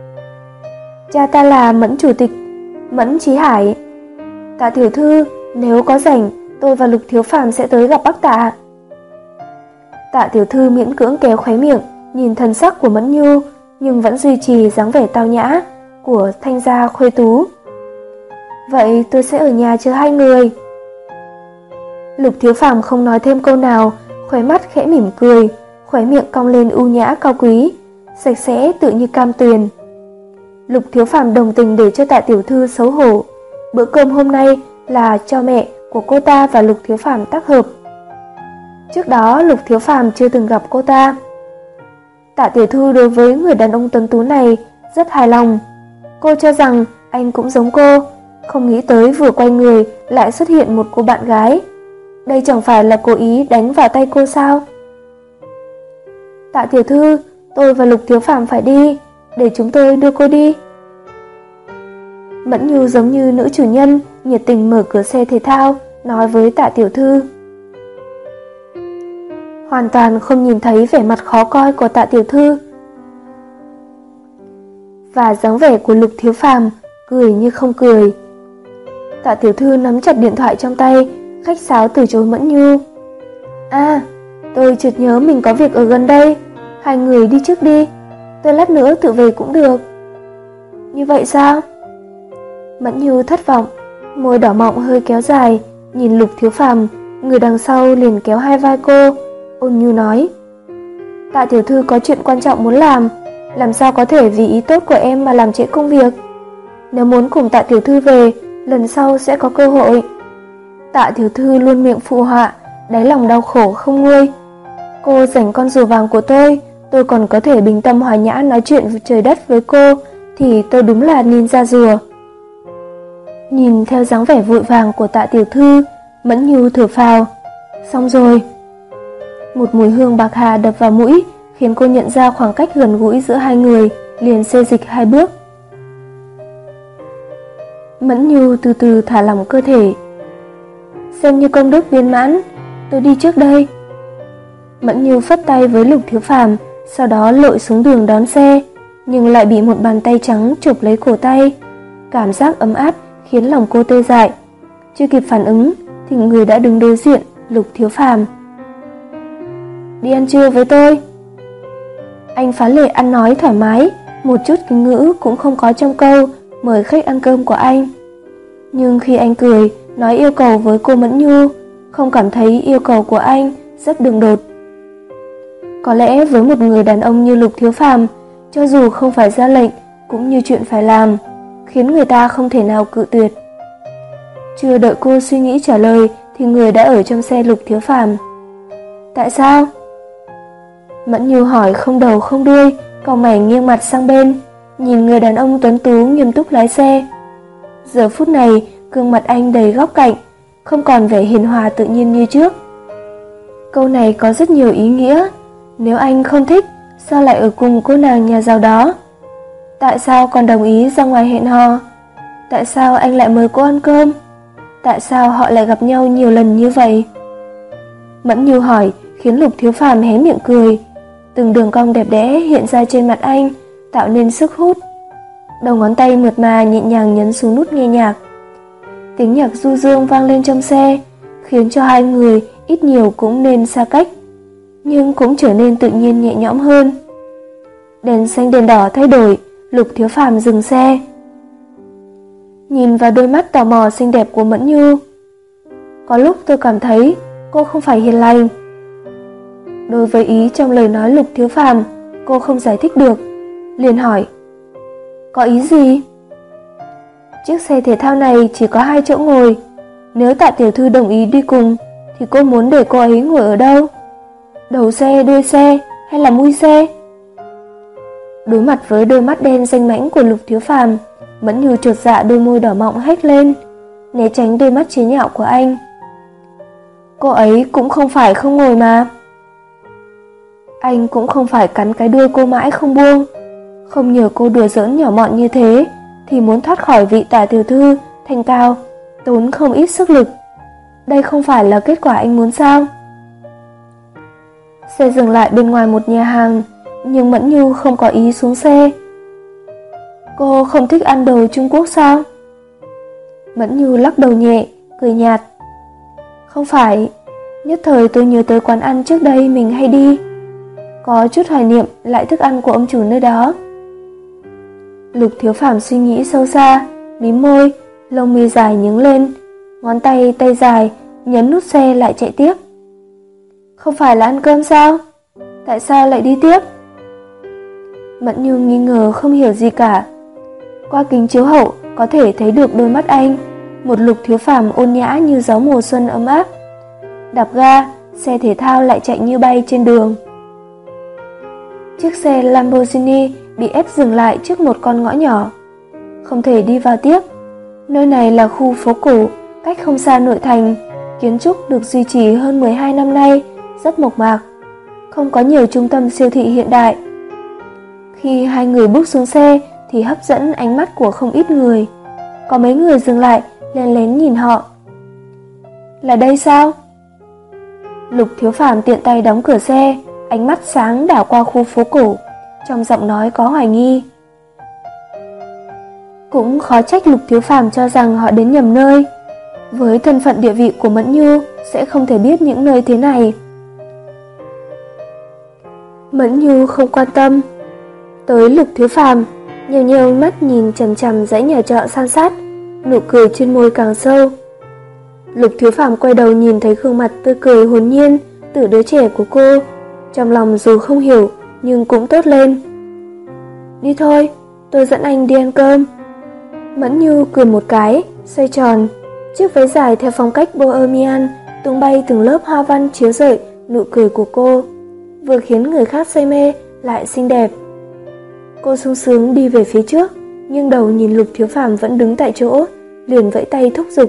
Cha ta là Mẫn chủ tịch, Mẫn Chí Hải. Tạ tiểu thư, nếu có rảnh, tôi và Lục Thiếu Phàm sẽ tới gặp bác Tạ. Tạ tiểu thư miễn cưỡng kéo khóe miệng, nhìn thần sắc của Mẫn Nhu, nhưng vẫn duy trì dáng vẻ tao nhã của thanh gia khuê tú. Vậy tôi sẽ ở nhà chờ hai người. Lục Thiếu Phàm không nói thêm câu nào, khóe mắt khẽ mỉm cười, khóe miệng cong lên ưu nhã cao quý, sạch sẽ tự như cam tuyền. Lục Thiếu Phàm đồng tình để cho Tạ tiểu thư xấu hổ. Bữa cơm hôm nay là cho mẹ của cô ta và Lục Thiếu Phàm tác hợp. Trước đó Lục Thiếu Phàm chưa từng gặp cô ta. Tạ tiểu thư đối với người đàn ông tuấn tú này rất hài lòng. Cô cho rằng anh cũng giống cô, không nghĩ tới vừa quay người lại xuất hiện một cô bạn gái. Đây chẳng phải là cố ý đánh vào tay cô sao? Tạ tiểu thư, tôi và Lục Thiếu Phàm phải đi, để chúng tôi đưa cô đi. Mẫn Nhu giống như nữ chủ nhân, nhiệt tình mở cửa xe thể thao, nói với Tạ tiểu thư. Hoàn toàn không nhìn thấy vẻ mặt khó coi của Tạ tiểu thư và dáng vẻ của Lục Thiếu Phàm, cười như không cười. Tạ tiểu thư nắm chặt điện thoại trong tay, khách sáo từ chối Mẫn Nhu. À, tôi chợt nhớ mình có việc ở gần đây, hai người đi trước đi, tôi lát nữa tự về cũng được. Như vậy sao? Mẫn Nhu thất vọng, môi đỏ mọng hơi kéo dài, nhìn Lục Thiếu Phàm, người đằng sau liền kéo hai vai cô, ôn nhu nói. Tạ tiểu thư có chuyện quan trọng muốn làm, làm sao có thể vì ý tốt của em mà làm trễ công việc. Nếu muốn cùng Tạ tiểu thư về, lần sau sẽ có cơ hội. Tạ tiểu thư luôn miệng phụ họa, đáy lòng đau khổ không nguôi. Cô giành con rùa vàng của tôi, tôi còn có thể bình tâm hòa nhã nói chuyện với trời đất với cô, thì tôi đúng là ninja rùa. Nhìn theo dáng vẻ vội vàng của Tạ tiểu thư, Mẫn Nhu thở phào. Xong rồi. Một mùi hương bạc hà đập vào mũi, khiến cô nhận ra khoảng cách gần gũi giữa hai người, liền xê dịch hai bước. Mẫn Nhu từ từ thả lỏng cơ thể. Xem như công đức viên mãn, tôi đi trước đây. Mẫn Nhu phất tay với Lục Thiếu Phàm, sau đó lội xuống đường đón xe, nhưng lại bị một bàn tay trắng chụp lấy cổ tay. Cảm giác ấm áp khiến lòng cô tê dại. Chưa kịp phản ứng thì người đã đứng đối diện, Lục Thiếu Phàm. Đi ăn trưa với tôi. Anh phá lệ ăn nói thoải mái, một chút kính ngữ cũng không có trong câu mời khách ăn cơm của anh. Nhưng khi anh cười, nói yêu cầu với cô Mẫn Nhu, không cảm thấy yêu cầu của anh rất đường đột. Có lẽ với một người đàn ông như Lục Thiếu Phàm, cho dù không phải ra lệnh, cũng như chuyện phải làm, khiến người ta không thể nào cự tuyệt. Chưa đợi cô suy nghĩ trả lời thì người đã ở trong xe Lục Thiếu Phàm. Tại sao? Mẫn Nhu hỏi không đầu không đuôi, cau mày nghiêng mặt sang bên, nhìn người đàn ông tuấn tú nghiêm túc lái xe. Giờ phút này, gương mặt anh đầy góc cạnh, không còn vẻ hiền hòa tự nhiên như trước. Câu này có rất nhiều ý nghĩa. Nếu anh không thích, sao lại ở cùng cô nàng nhà giàu đó? Tại sao còn đồng ý ra ngoài hẹn hò? Tại sao anh lại mời cô ăn cơm? Tại sao họ lại gặp nhau nhiều lần như vậy? Mẫn Nhu hỏi khiến Lục Thiếu Phàm hé miệng cười. Từng đường cong đẹp đẽ hiện ra trên mặt anh, tạo nên sức hút. Đầu ngón tay mượt mà nhẹ nhàng nhấn xuống nút nghe nhạc. Tiếng nhạc du dương vang lên trong xe, khiến cho hai người ít nhiều cũng nên xa cách, nhưng cũng trở nên tự nhiên nhẹ nhõm hơn. Đèn xanh đèn đỏ thay đổi, Lục Thiếu Phàm dừng xe. Nhìn vào đôi mắt tò mò xinh đẹp của Mẫn Nhu, có lúc tôi cảm thấy cô không phải hiền lành. Đối với ý trong lời nói Lục Thiếu Phàm, cô không giải thích được, liền hỏi: có ý gì? Chiếc xe thể thao này chỉ có hai chỗ ngồi, nếu Tạ tiểu thư đồng ý đi cùng thì cô muốn để cô ấy ngồi ở đâu? Đầu xe, đuôi xe hay là mui xe? Đối mặt với đôi mắt đen danh mãnh của Lục Thiếu Phàm, Mẫn Nhu chột dạ, đôi môi đỏ mọng hét lên, né tránh đôi mắt chế nhạo của anh. Cô ấy cũng không phải không ngồi mà. Anh cũng không phải cắn cái đuôi cô mãi không buông. Không nhờ cô đùa giỡn nhỏ mọn như thế thì muốn thoát khỏi vị Tạ tiểu thư thanh cao tốn không ít sức lực. Đây không phải là kết quả anh muốn sao? Xe dừng lại bên ngoài một nhà hàng, nhưng Mẫn Nhu không có ý xuống xe. Cô không thích ăn đồ Trung Quốc sao? Mẫn Nhu lắc đầu nhẹ, cười nhạt. Không phải, nhất thời tôi nhớ tới quán ăn trước đây mình hay đi, có chút hoài niệm lại thức ăn của ông chủ nơi đó. Lục Thiếu Phàm suy nghĩ sâu xa, mím môi, lông mi dài nhướng lên, ngón tay tay dài nhấn nút xe lại chạy tiếp. Không phải là ăn cơm sao? Tại sao lại đi tiếp? Mẫn Nhu nghi ngờ không hiểu gì cả. Qua kính chiếu hậu có thể thấy được đôi mắt anh, một Lục Thiếu Phàm ôn nhã như gió mùa xuân ấm áp. Đạp ga, xe thể thao lại chạy như bay trên đường. Chiếc xe Lamborghini bị ép dừng lại trước một con ngõ nhỏ. Không thể đi vào tiếp. Nơi này là khu phố cổ, cách không xa nội thành, kiến trúc được duy trì hơn mười hai năm nay, rất mộc mạc, không có nhiều trung tâm siêu thị hiện đại. Khi hai người bước xuống xe thì hấp dẫn ánh mắt của không ít người. Có mấy người dừng lại, lén lén nhìn họ. Là đây sao? Lục Thiếu Phàm tiện tay đóng cửa xe, ánh mắt sáng đảo qua khu phố cổ, trong giọng nói có hoài nghi. Cũng khó trách Lục Thiếu Phàm cho rằng họ đến nhầm nơi. Với thân phận địa vị của Mẫn Nhu sẽ không thể biết những nơi thế này. Mẫn Nhu không quan tâm. Tới Lục Thiếu Phàm, nheo nheo mắt nhìn chằm chằm dãy nhà trọ san sát, nụ cười trên môi càng sâu. Lục Thiếu Phàm quay đầu nhìn thấy gương mặt tươi cười hồn nhiên từ đứa trẻ của cô, trong lòng dù không hiểu nhưng cũng tốt lên. Đi thôi, tôi dẫn anh đi ăn cơm. Mẫn Nhu cười một cái, xoay tròn, chiếc váy dài theo phong cách bohemian tung bay từng lớp hoa văn chiếu rọi nụ cười của cô, vừa khiến người khác say mê lại xinh đẹp. Cô sung sướng đi về phía trước, nhưng đầu nhìn Lục Thiếu Phàm vẫn đứng tại chỗ, liền vẫy tay thúc giục.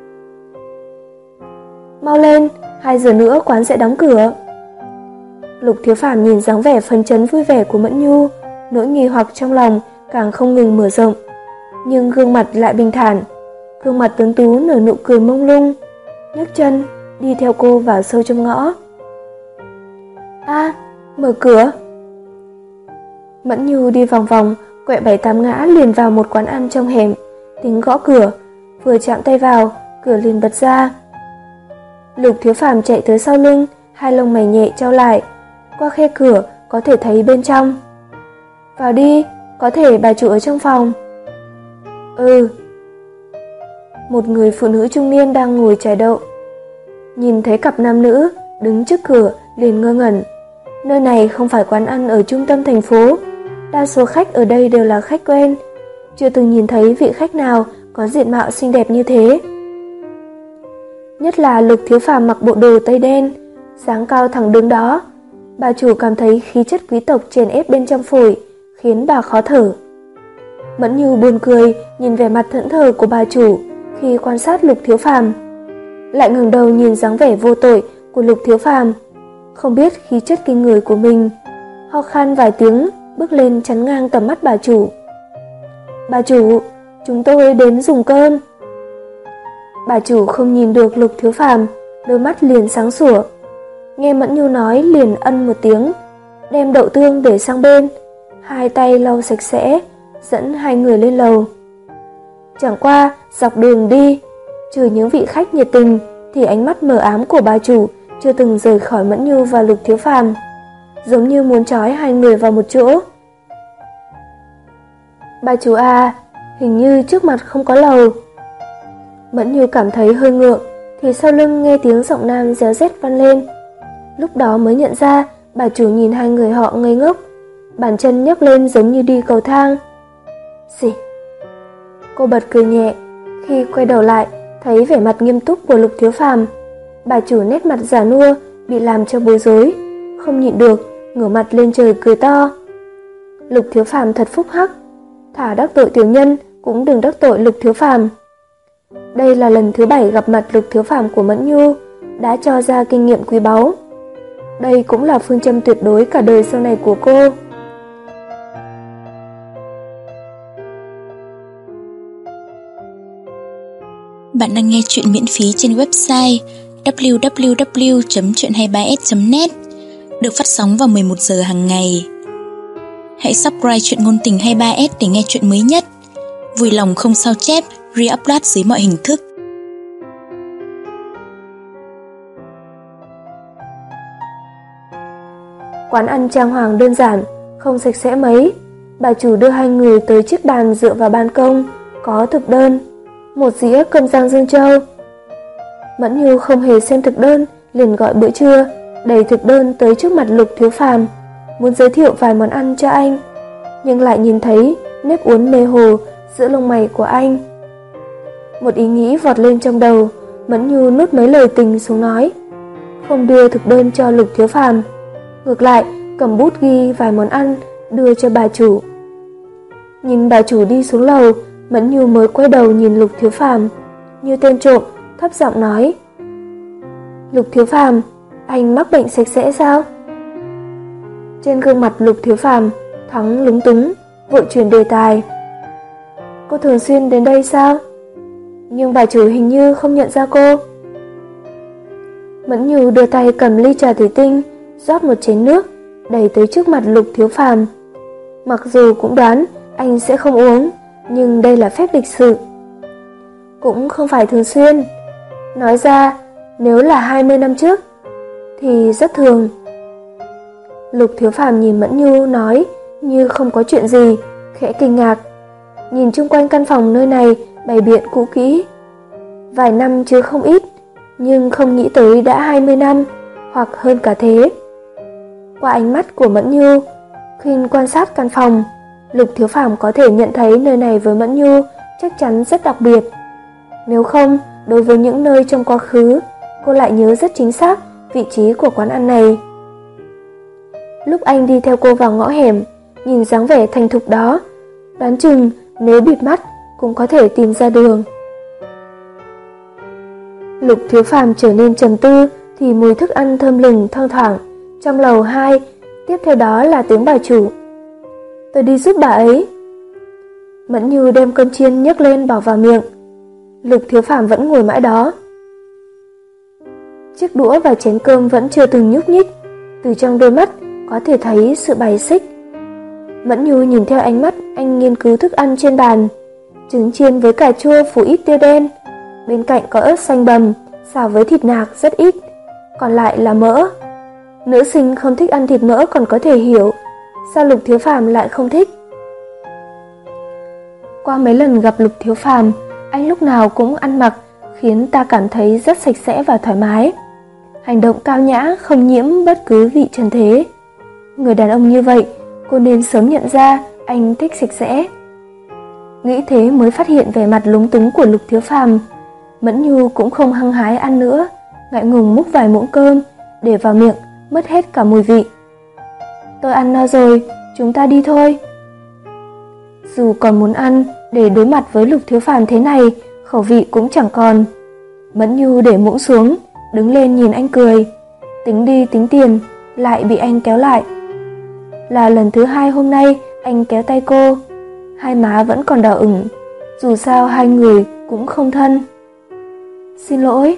Mau lên, hai giờ nữa quán sẽ đóng cửa. Lục Thiếu Phàm nhìn dáng vẻ phấn chấn vui vẻ của Mẫn Nhu, nỗi nghi hoặc trong lòng càng không ngừng mở rộng, nhưng gương mặt lại bình thản. Gương mặt tuấn tú nở nụ cười mông lung, nhấc chân đi theo cô vào sâu trong ngõ. A, à, mở cửa. Mẫn Nhu đi vòng vòng, quẹo bảy tám ngã liền vào một quán ăn trong hẻm, tiếng gõ cửa, vừa chạm tay vào, cửa liền bật ra. Lục Thiếu Phàm chạy tới sau lưng, hai lông mày nhẹ trao lại, qua khe cửa có thể thấy bên trong. Vào đi, có thể bà chủ ở trong phòng. Ừ. Một người phụ nữ trung niên đang ngồi trải đậu, nhìn thấy cặp nam nữ đứng trước cửa liền ngơ ngẩn. Nơi này không phải quán ăn ở trung tâm thành phố, đa số khách ở đây đều là khách quen, chưa từng nhìn thấy vị khách nào có diện mạo xinh đẹp như thế. Nhất là Lục Thiếu Phàm mặc bộ đồ tây đen, dáng cao thẳng đứng đó, bà chủ cảm thấy khí chất quý tộc chèn ép bên trong phổi, khiến bà khó thở. Mẫn Nhu buồn cười nhìn vẻ mặt thẫn thờ của bà chủ khi quan sát Lục Thiếu Phàm, lại ngẩng đầu nhìn dáng vẻ vô tội của Lục Thiếu Phàm, không biết khí chất kinh người của mình, ho khan vài tiếng, bước lên chắn ngang tầm mắt bà chủ. Bà chủ, chúng tôi đến dùng cơm. Bà chủ không nhìn được Lục Thiếu Phàm, đôi mắt liền sáng sủa. Nghe Mẫn Nhu nói liền ân một tiếng, đem đậu tương để sang bên, hai tay lau sạch sẽ, dẫn hai người lên lầu. Chẳng qua dọc đường đi, trừ những vị khách nhiệt tình thì ánh mắt mờ ám của bà chủ chưa từng rời khỏi Mẫn Nhu và Lục Thiếu Phàm, giống như muốn trói hai người vào một chỗ. Bà chủ à, hình như trước mặt không có lầu. Mẫn Nhu cảm thấy hơi ngượng, thì sau lưng nghe tiếng giọng nam réo rét vang lên. Lúc đó mới nhận ra bà chủ nhìn hai người họ ngây ngốc, bàn chân nhấc lên giống như đi cầu thang. Gì? Cô bật cười nhẹ, khi quay đầu lại thấy vẻ mặt nghiêm túc của Lục Thiếu Phàm. Bà chủ nét mặt già nua bị làm cho bối rối, không nhịn được ngửa mặt lên trời cười to. Lục Thiếu Phàm thật phúc hắc, thả đắc tội tiểu nhân cũng đừng đắc tội Lục Thiếu Phàm. Đây là lần thứ bảy gặp mặt Lục Thiếu Phàm của Mẫn Nhu, đã cho ra kinh nghiệm quý báu. Đây cũng là phương châm tuyệt đối cả đời sau này của cô. Bạn đang nghe truyện miễn phí trên website w w w chấm truyện hai mươi ba s chấm net, được phát sóng vào mười một giờ hàng ngày. Hãy subscribe truyện ngôn tình hai mươi ba s để nghe truyện mới nhất. Vui lòng không sao chép, re-upload dưới mọi hình thức. Quán ăn trang hoàng đơn giản, không sạch sẽ mấy. Bà chủ đưa hai người tới chiếc bàn dựa vào ban công, có thực đơn, một dĩa cơm rang Dương Châu. Mẫn Nhu không hề xem thực đơn, liền gọi bữa trưa, đẩy thực đơn tới trước mặt Lục Thiếu Phàm, muốn giới thiệu vài món ăn cho anh, nhưng lại nhìn thấy nếp uốn mê hồ giữa lông mày của anh. Một ý nghĩ vọt lên trong đầu, Mẫn Nhu nuốt mấy lời tình xuống nói, không đưa thực đơn cho Lục Thiếu Phàm, ngược lại cầm bút ghi vài món ăn đưa cho bà chủ. Nhìn bà chủ đi xuống lầu, Mẫn Nhu mới quay đầu nhìn Lục Thiếu Phàm, như tên trộm, thấp giọng nói, Lục Thiếu Phàm, anh mắc bệnh sạch sẽ sao? Trên gương mặt Lục Thiếu Phàm thoáng lúng túng, vội chuyển đề tài. Cô thường xuyên đến đây sao? Nhưng bà chủ hình như không nhận ra cô. Mẫn Nhu đưa tay cầm ly trà thủy tinh, rót một chén nước, đẩy tới trước mặt Lục Thiếu Phàm. Mặc dù cũng đoán anh sẽ không uống, nhưng đây là phép lịch sự. Cũng không phải thường xuyên. Nói ra, nếu là hai mươi năm trước, thì rất thường. Lục Thiếu Phàm nhìn Mẫn Nhu nói như không có chuyện gì, khẽ kinh ngạc. Nhìn chung quanh căn phòng nơi này bày biện cũ kỹ. Vài năm chứ không ít, nhưng không nghĩ tới đã hai mươi năm, hoặc hơn cả thế. Qua ánh mắt của Mẫn Nhu, khi quan sát căn phòng, Lục Thiếu Phàm có thể nhận thấy nơi này với Mẫn Nhu chắc chắn rất đặc biệt. Nếu không, đối với những nơi trong quá khứ, cô lại nhớ rất chính xác vị trí của quán ăn này. Lúc anh đi theo cô vào ngõ hẻm, nhìn dáng vẻ thành thục đó, đoán chừng nếu bịt mắt cũng có thể tìm ra đường. Lục Thiếu Phàm trở nên trầm tư thì mùi thức ăn thơm lừng thoang thoảng trong lầu hai, tiếp theo đó là tiếng bà chủ. Tôi đi giúp bà ấy. Mẫn Nhu đem cơm chiên nhấc lên bỏ vào miệng. Lục Thiếu Phàm vẫn ngồi mãi đó. Chiếc đũa và chén cơm vẫn chưa từng nhúc nhích, từ trong đôi mắt có thể thấy sự bài xích. Mẫn Nhu nhìn theo ánh mắt anh nghiên cứu thức ăn trên bàn. Trứng chiên với cà chua phủ ít tiêu đen, bên cạnh có ớt xanh bầm xào với thịt nạc rất ít, còn lại là mỡ. Nữ sinh không thích ăn thịt mỡ còn có thể hiểu, sao Lục Thiếu Phàm lại không thích? Qua mấy lần gặp Lục Thiếu Phàm, anh lúc nào cũng ăn mặc khiến ta cảm thấy rất sạch sẽ và thoải mái. Hành động cao nhã, không nhiễm bất cứ vị trần thế. Người đàn ông như vậy, cô nên sớm nhận ra anh thích sạch sẽ. Nghĩ thế mới phát hiện vẻ mặt lúng túng của Lục Thiếu Phàm. Mẫn Nhu cũng không hăng hái ăn nữa, ngại ngùng múc vài muỗng cơm để vào miệng, mất hết cả mùi vị. Tôi ăn no rồi, chúng ta đi thôi. Dù còn muốn ăn, để đối mặt với Lục Thiếu Phàm thế này, khẩu vị cũng chẳng còn. Mẫn Nhu để muỗng xuống, đứng lên nhìn anh cười. Tính đi tính tiền, lại bị anh kéo lại. Là lần thứ hai hôm nay anh kéo tay cô. Hai má vẫn còn đỏ ửng, dù sao hai người cũng không thân. Xin lỗi.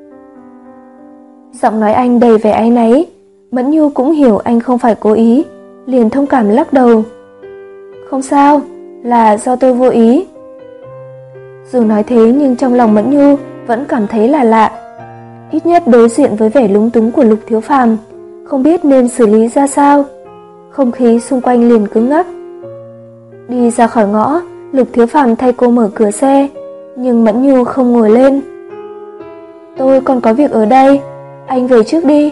Giọng nói anh đầy vẻ áy náy. Mẫn Nhu cũng hiểu anh không phải cố ý, liền thông cảm lắc đầu. Không sao, là do tôi vô ý. Dù nói thế nhưng trong lòng Mẫn Nhu vẫn cảm thấy là lạ. ít nhất đối diện với vẻ lúng túng của Lục Thiếu Phàm, không biết nên xử lý ra sao. Không khí xung quanh liền cứng ngắc. Đi ra khỏi ngõ, Lục Thiếu Phàm thay cô mở cửa xe, nhưng Mẫn Nhu không ngồi lên. Tôi còn có việc ở đây, anh về trước đi.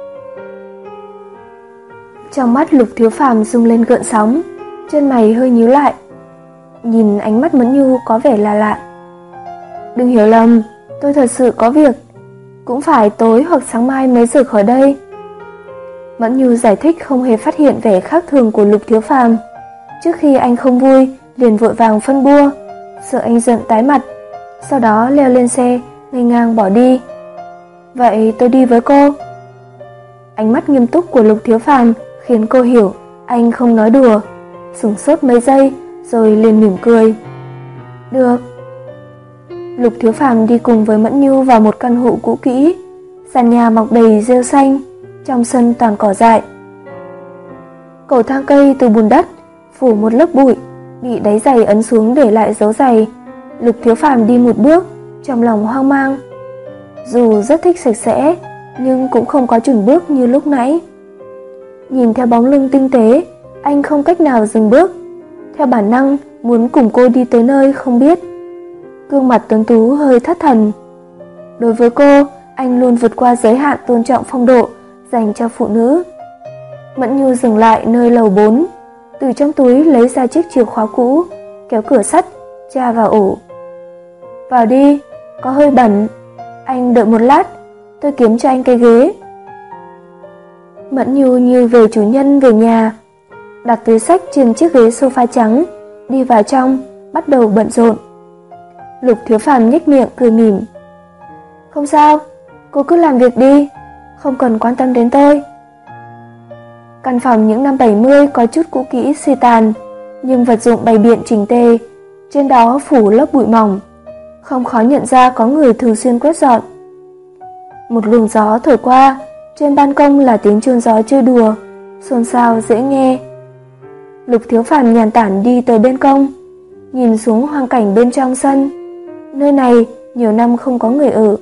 Trong mắt Lục Thiếu Phàm rung lên gợn sóng, chân mày hơi nhíu lại. Nhìn ánh mắt Mẫn Nhu có vẻ là lạ. Đừng hiểu lầm, tôi thật sự có việc, cũng phải tối hoặc sáng mai mới rời khỏi đây. Mẫn Nhu giải thích, không hề phát hiện vẻ khác thường của Lục Thiếu Phàm. Trước khi anh không vui, liền vội vàng phân bua, sợ anh giận tái mặt, sau đó leo lên xe, nghênh ngang bỏ đi. Vậy tôi đi với cô. Ánh mắt nghiêm túc của Lục Thiếu Phàm khiến cô hiểu anh không nói đùa, sửng sốt mấy giây rồi liền mỉm cười. Được. Lục Thiếu Phàm đi cùng với Mẫn Nhu vào một căn hộ cũ kỹ, sàn nhà mọc đầy rêu xanh, trong sân toàn cỏ dại. Cầu thang cây từ bùn đất phủ một lớp bụi, bị đáy giày ấn xuống để lại dấu giày. Lục Thiếu Phàm đi một bước, trong lòng hoang mang. Dù rất thích sạch sẽ, nhưng cũng không có chùn bước như lúc nãy. Nhìn theo bóng lưng tinh tế, anh không cách nào dừng bước, theo bản năng muốn cùng cô đi tới nơi không biết. Gương mặt tuấn tú hơi thất thần. Đối với cô, anh luôn vượt qua giới hạn tôn trọng phong độ dành cho phụ nữ. Mẫn Nhu dừng lại nơi lầu bốn, từ trong túi lấy ra chiếc chìa khóa cũ, kéo cửa sắt, tra vào ổ. Vào đi, có hơi bẩn. Anh đợi một lát, tôi kiếm cho anh cái ghế. Mẫn Nhu như về chủ nhân về nhà, đặt túi xách trên chiếc ghế sofa trắng, đi vào trong, bắt đầu bận rộn. Lục Thiếu Phàm nhếch miệng cười mỉm. Không sao, cô cứ làm việc đi, không cần quan tâm đến tôi. Căn phòng những năm bảy mươi có chút cũ kỹ suy tàn, nhưng vật dụng bày biện chỉnh tề, trên đó phủ lớp bụi mỏng, không khó nhận ra có người thường xuyên quét dọn. Một luồng gió thổi qua, trên ban công là tiếng chuông gió chơi đùa, xôn xao dễ nghe. Lục Thiếu Phàm nhàn tản đi tới bên công, nhìn xuống hoang cảnh bên trong sân. Nơi này nhiều năm không có người ở.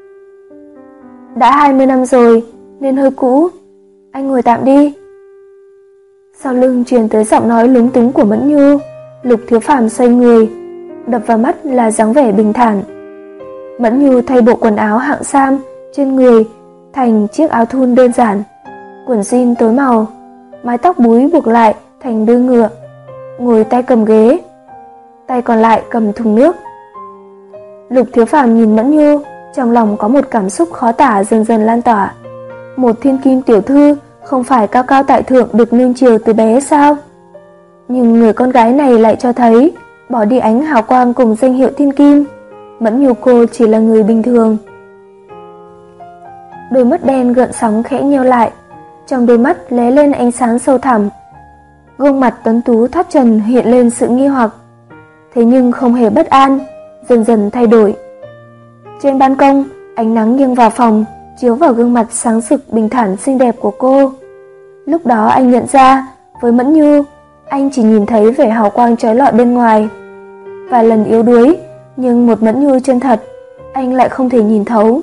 Đã hai mươi năm rồi nên hơi cũ, anh ngồi tạm đi. Sau lưng truyền tới giọng nói lúng túng của Mẫn Nhu. Lục Thiếu Phàm xoay người, đập vào mắt là dáng vẻ bình thản. Mẫn Nhu thay bộ quần áo hạng sam trên người thành chiếc áo thun đơn giản, quần jean tối màu, mái tóc búi buộc lại thành đuôi ngựa, ngồi tay cầm ghế, tay còn lại cầm thùng nước. Lục Thiếu Phàm nhìn Mẫn Nhu, trong lòng có một cảm xúc khó tả dần dần lan tỏa. Một thiên kim tiểu thư không phải cao cao tại thượng được nuông chiều từ bé sao? Nhưng người con gái này lại cho thấy, bỏ đi ánh hào quang cùng danh hiệu thiên kim, Mẫn Nhu cô chỉ là người bình thường. Đôi mắt đen gợn sóng khẽ nheo lại, trong đôi mắt lóe lên ánh sáng sâu thẳm. Gương mặt tuấn tú thắt trần hiện lên sự nghi hoặc, thế nhưng không hề bất an, dần dần thay đổi. Trên ban công, ánh nắng nghiêng vào phòng, chiếu vào gương mặt sáng rực bình thản xinh đẹp của cô. Lúc đó anh nhận ra, với Mẫn Nhu, anh chỉ nhìn thấy vẻ hào quang chói lọi bên ngoài. Vài lần yếu đuối, nhưng một Mẫn Nhu chân thật, anh lại không thể nhìn thấu.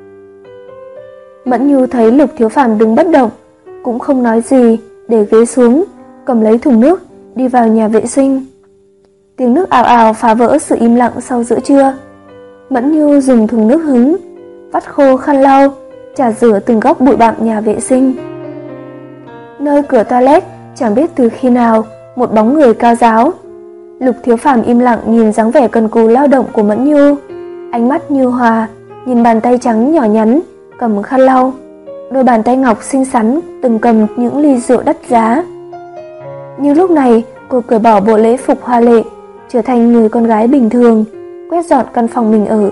Mẫn Nhu thấy Lục Thiếu Phàm đứng bất động, cũng không nói gì, để ghế xuống, cầm lấy thùng nước, đi vào nhà vệ sinh. Tiếng nước ào ào phá vỡ sự im lặng sau giữa trưa. Mẫn Nhu dùng thùng nước hứng, vắt khô khăn lau, chà rửa từng góc bụi bặm nhà vệ sinh. Nơi cửa toilet chẳng biết từ khi nào một bóng người cao ráo. Lục Thiếu Phàm im lặng nhìn dáng vẻ cần cù lao động của Mẫn Nhu, ánh mắt nhu hòa, nhìn bàn tay trắng nhỏ nhắn cầm khăn lau, đôi bàn tay ngọc xinh xắn từng cầm những ly rượu đắt giá. Nhưng lúc này cô cởi bỏ bộ lễ phục hoa lệ, trở thành người con gái bình thường, quét dọn căn phòng mình ở.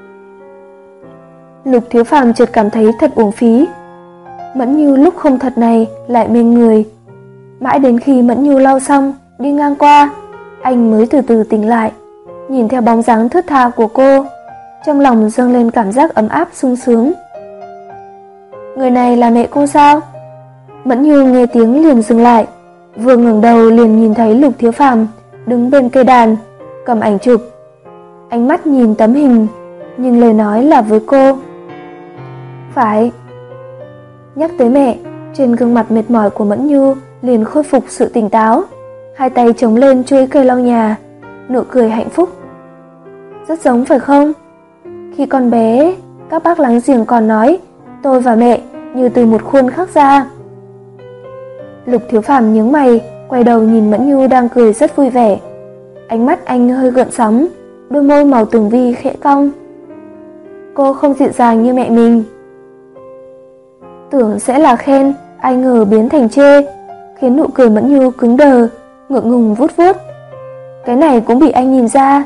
Lục Thiếu Phàm chợt cảm thấy thật uổng phí. Mẫn Nhu lúc không thật này lại mê người. Mãi đến khi Mẫn Nhu lau xong, đi ngang qua, anh mới từ từ tỉnh lại, nhìn theo bóng dáng thướt tha của cô, trong lòng dâng lên cảm giác ấm áp sung sướng. Người này là mẹ cô sao? Mẫn Nhu nghe tiếng liền dừng lại, vừa ngẩng đầu liền nhìn thấy Lục Thiếu Phàm đứng bên cây đàn, cầm ảnh chụp. Ánh mắt nhìn tấm hình, nhưng lời nói là với cô. Phải. Nhắc tới mẹ, trên gương mặt mệt mỏi của Mẫn Nhu liền khôi phục sự tỉnh táo, hai tay chống lên chuôi cây lau nhà, nụ cười hạnh phúc. Rất giống phải không? Khi còn bé, các bác láng giềng còn nói tôi và mẹ như từ một khuôn khác ra. Lục Thiếu Phàm nhướng mày, quay đầu nhìn Mẫn Nhu đang cười rất vui vẻ. Ánh mắt anh hơi gợn sóng, đôi môi màu tường vi khẽ cong. Cô không dịu dàng như mẹ mình. Tưởng sẽ là khen, ai ngờ biến thành chê, khiến nụ cười Mẫn Nhu cứng đờ, ngượng ngùng vuốt vuốt. Cái này cũng bị anh nhìn ra.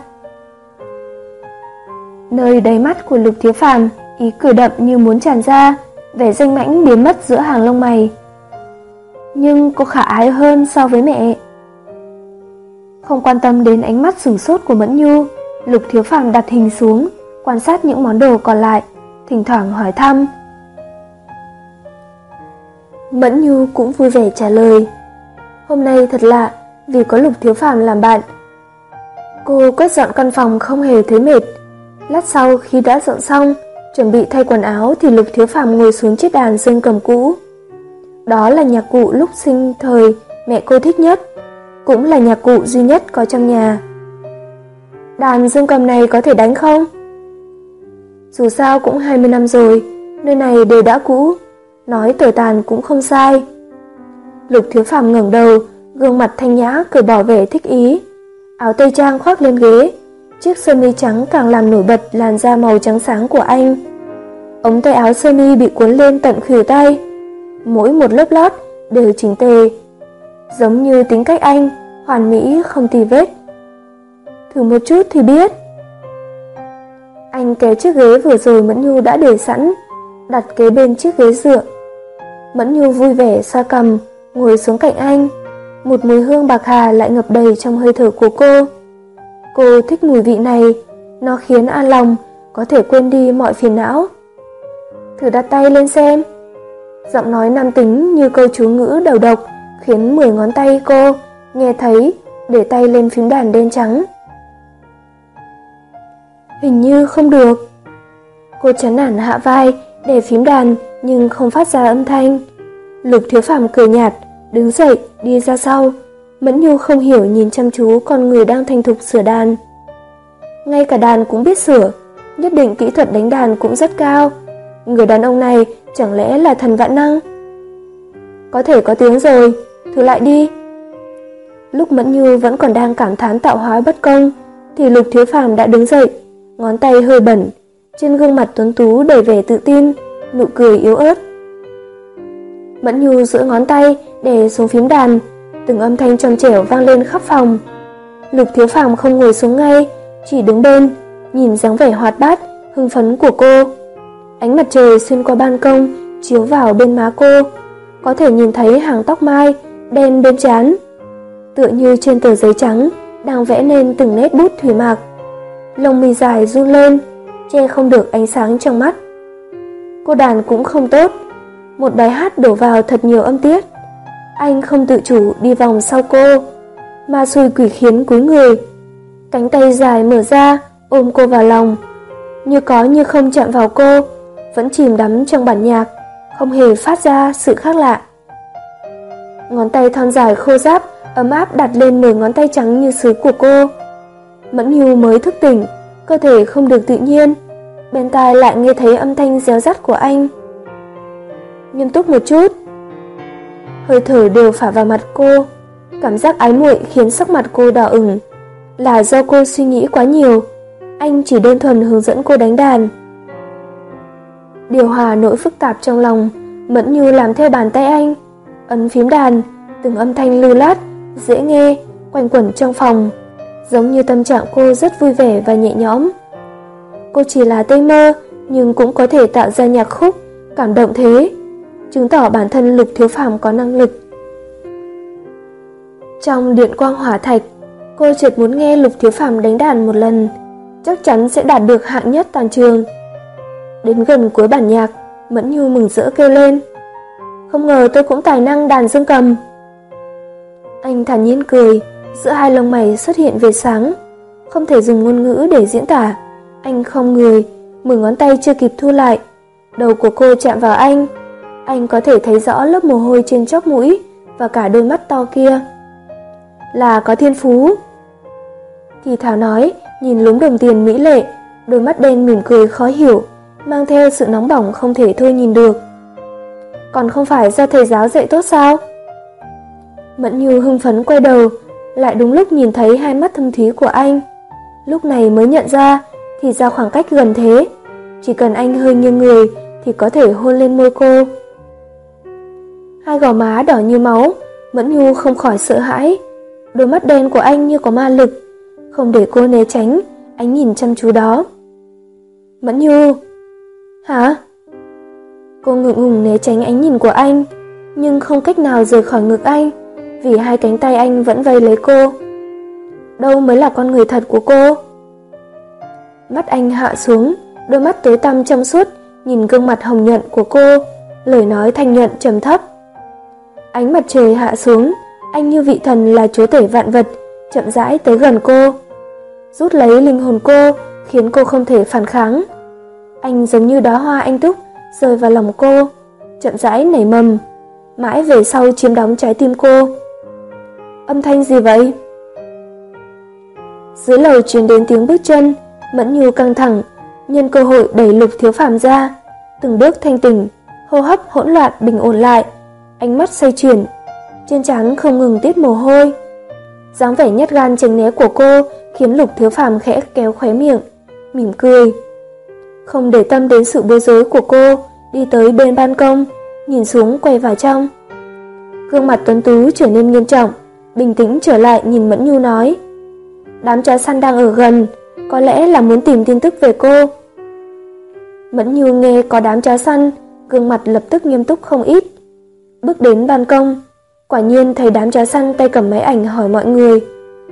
Nơi đáy mắt của Lục Thiếu Phàm, ý cười đậm như muốn tràn ra, vẻ danh mãnh biến mất giữa hàng lông mày. Nhưng cô khả ái hơn so với mẹ. Không quan tâm đến ánh mắt sửng sốt của Mẫn Nhu, Lục Thiếu Phàm đặt hình xuống, quan sát những món đồ còn lại, thỉnh thoảng hỏi thăm. Mẫn Nhu cũng vui vẻ trả lời. Hôm nay thật lạ, vì có Lục Thiếu Phàm làm bạn. Cô quét dọn căn phòng không hề thấy mệt. Lát sau khi đã dọn xong, chuẩn bị thay quần áo thì Lục Thiếu Phàm ngồi xuống chiếc đàn dương cầm cũ. Đó là nhạc cụ lúc sinh thời mẹ cô thích nhất, cũng là nhạc cụ duy nhất có trong nhà. Đàn dương cầm này có thể đánh không? Dù sao cũng hai mươi năm rồi, nơi này đều đã cũ, nói tồi tàn cũng không sai. Lục Thiếu Phàm ngẩng đầu, gương mặt thanh nhã cởi bỏ vẻ thích ý. Áo tây trang khoác lên ghế, chiếc sơ mi trắng càng làm nổi bật làn da màu trắng sáng của anh. Ống tay áo sơ mi bị cuốn lên tận khuỷu tay, mỗi một lớp lót đều chỉnh tề, giống như tính cách anh, hoàn mỹ không tì vết. Thử một chút thì biết. Anh kéo chiếc ghế vừa rồi Mẫn Nhu đã để sẵn, đặt kế bên chiếc ghế dựa. Mẫn Nhu vui vẻ xoa cằm, ngồi xuống cạnh anh. Một mùi hương bạc hà lại ngập đầy trong hơi thở của cô. Cô thích mùi vị này, nó khiến an lòng, có thể quên đi mọi phiền não. Thử đặt tay lên xem. Giọng nói nam tính như câu chú ngữ đầu độc, khiến mười ngón tay cô nghe thấy, để tay lên phím đàn đen trắng. Hình như không được. Cô chán nản hạ vai, để phím đàn nhưng không phát ra âm thanh. Lục Thiếu Phàm cười nhạt, đứng dậy, đi ra sau. Mẫn Nhu không hiểu nhìn chăm chú con người đang thành thục sửa đàn. Ngay cả đàn cũng biết sửa, nhất định kỹ thuật đánh đàn cũng rất cao. Người đàn ông này chẳng lẽ là thần vạn năng? Có thể có tiếng rồi, thử lại đi. Lúc Mẫn Nhu vẫn còn đang cảm thán tạo hóa bất công, thì Lục Thiếu Phàm đã đứng dậy, ngón tay hơi bẩn, trên gương mặt tuấn tú đầy vẻ tự tin, nụ cười yếu ớt. Mẫn Nhu duỗi ngón tay đè xuống phím đàn, từng âm thanh tròn trẻo vang lên khắp phòng. Lục Thiếu Phàm không ngồi xuống ngay, chỉ đứng bên, nhìn dáng vẻ hoạt bát, hưng phấn của cô. Ánh mặt trời xuyên qua ban công chiếu vào bên má cô, có thể nhìn thấy hàng tóc mai đen bên trán, tựa như trên tờ giấy trắng đang vẽ nên từng nét bút thủy mặc. Lông mi dài run lên, che không được ánh sáng trong mắt. Cô đàn cũng không tốt, một bài hát đổ vào thật nhiều âm tiết. Anh không tự chủ đi vòng sau cô, mà xui quỷ khiến cúi người, cánh tay dài mở ra ôm cô vào lòng, như có như không chạm vào cô, vẫn chìm đắm trong bản nhạc, không hề phát ra sự khác lạ. Ngón tay thon dài khô ráp ấm áp đặt lên mười ngón tay trắng như sứ của cô. Mẫn Nhu mới thức tỉnh, cơ thể không được tự nhiên, bên tai lại nghe thấy âm thanh réo rắt của anh. Nghiêm túc một chút. Hơi thở đều phả vào mặt cô, cảm giác ái muội khiến sắc mặt cô đỏ ửng. Là do cô suy nghĩ quá nhiều, anh chỉ đơn thuần hướng dẫn cô đánh đàn. Điều hòa nỗi phức tạp trong lòng, Mẫn Nhu làm theo bàn tay anh, ấn phím đàn, từng âm thanh lưu lát, dễ nghe, quanh quẩn trong phòng, giống như tâm trạng cô rất vui vẻ và nhẹ nhõm. Cô chỉ là tay mơ, nhưng cũng có thể tạo ra nhạc khúc, cảm động thế, chứng tỏ bản thân Lục Thiếu Phàm có năng lực. Trong điện quang hỏa thạch, cô chợt muốn nghe Lục Thiếu Phàm đánh đàn một lần, chắc chắn sẽ đạt được hạng nhất toàn trường. Đến gần cuối bản nhạc, Mẫn Nhu mừng rỡ kêu lên, không ngờ tôi cũng tài năng đàn dương cầm. Anh thản nhiên cười, giữa hai lông mày xuất hiện vệt sáng, không thể dùng ngôn ngữ để diễn tả. Anh khom người, mười ngón tay chưa kịp thu lại, Đầu của cô chạm vào anh. Anh có thể thấy rõ lớp mồ hôi trên chóp mũi và cả đôi mắt to kia. Là có thiên phú. Thì Thảo nói, nhìn lúm đồng tiền mỹ lệ, đôi mắt đen mỉm cười khó hiểu, mang theo sự nóng bỏng không thể thôi nhìn được. Còn không phải do thầy giáo dạy tốt sao? Mẫn Nhu hưng phấn quay đầu, lại đúng lúc nhìn thấy hai mắt thâm thúy của anh. Lúc này mới nhận ra, thì ra khoảng cách gần thế, chỉ cần anh hơi nghiêng người thì có thể hôn lên môi cô. Hai gò má đỏ như máu, Mẫn Nhu không khỏi sợ hãi. Đôi mắt đen của anh như có ma lực, không để cô né tránh, ánh nhìn chăm chú đó. Mẫn Nhu. Hả? Cô ngượng ngùng né tránh ánh nhìn của anh, nhưng không cách nào rời khỏi ngực anh, vì hai cánh tay anh vẫn vây lấy cô. Đâu mới là con người thật của cô? Mắt anh hạ xuống, đôi mắt tối tăm trong suốt nhìn gương mặt hồng nhuận của cô, lời nói thanh nhuận trầm thấp. Ánh mặt trời hạ xuống, anh như vị thần là chúa tể vạn vật, chậm rãi tới gần cô, rút lấy linh hồn cô, khiến cô không thể phản kháng. Anh giống như đóa hoa anh túc rơi vào lòng cô, chậm rãi nảy mầm, mãi về sau chiếm đóng trái tim cô. Âm thanh gì vậy? Dưới lầu truyền đến tiếng bước chân. Mẫn Nhu căng thẳng, nhân cơ hội đẩy Lục Thiếu Phàm ra, từng bước thanh tỉnh, hô hấp hỗn loạn bình ổn lại, ánh mắt xoay chuyển, trên trán không ngừng tiết mồ hôi. Dáng vẻ nhát gan tránh né của cô khiến Lục Thiếu Phàm khẽ kéo khóe miệng, mỉm cười. Không để tâm đến sự bối rối của cô, đi tới bên ban công, nhìn xuống quay vào trong. Gương mặt tuấn tú trở nên nghiêm trọng, bình tĩnh trở lại nhìn Mẫn Nhu nói: Đám chó săn đang ở gần, có lẽ là muốn tìm tin tức về cô. Mẫn Nhu nghe có đám chó săn, gương mặt lập tức nghiêm túc không ít. Bước đến ban công, quả nhiên thấy đám chó săn tay cầm máy ảnh hỏi mọi người.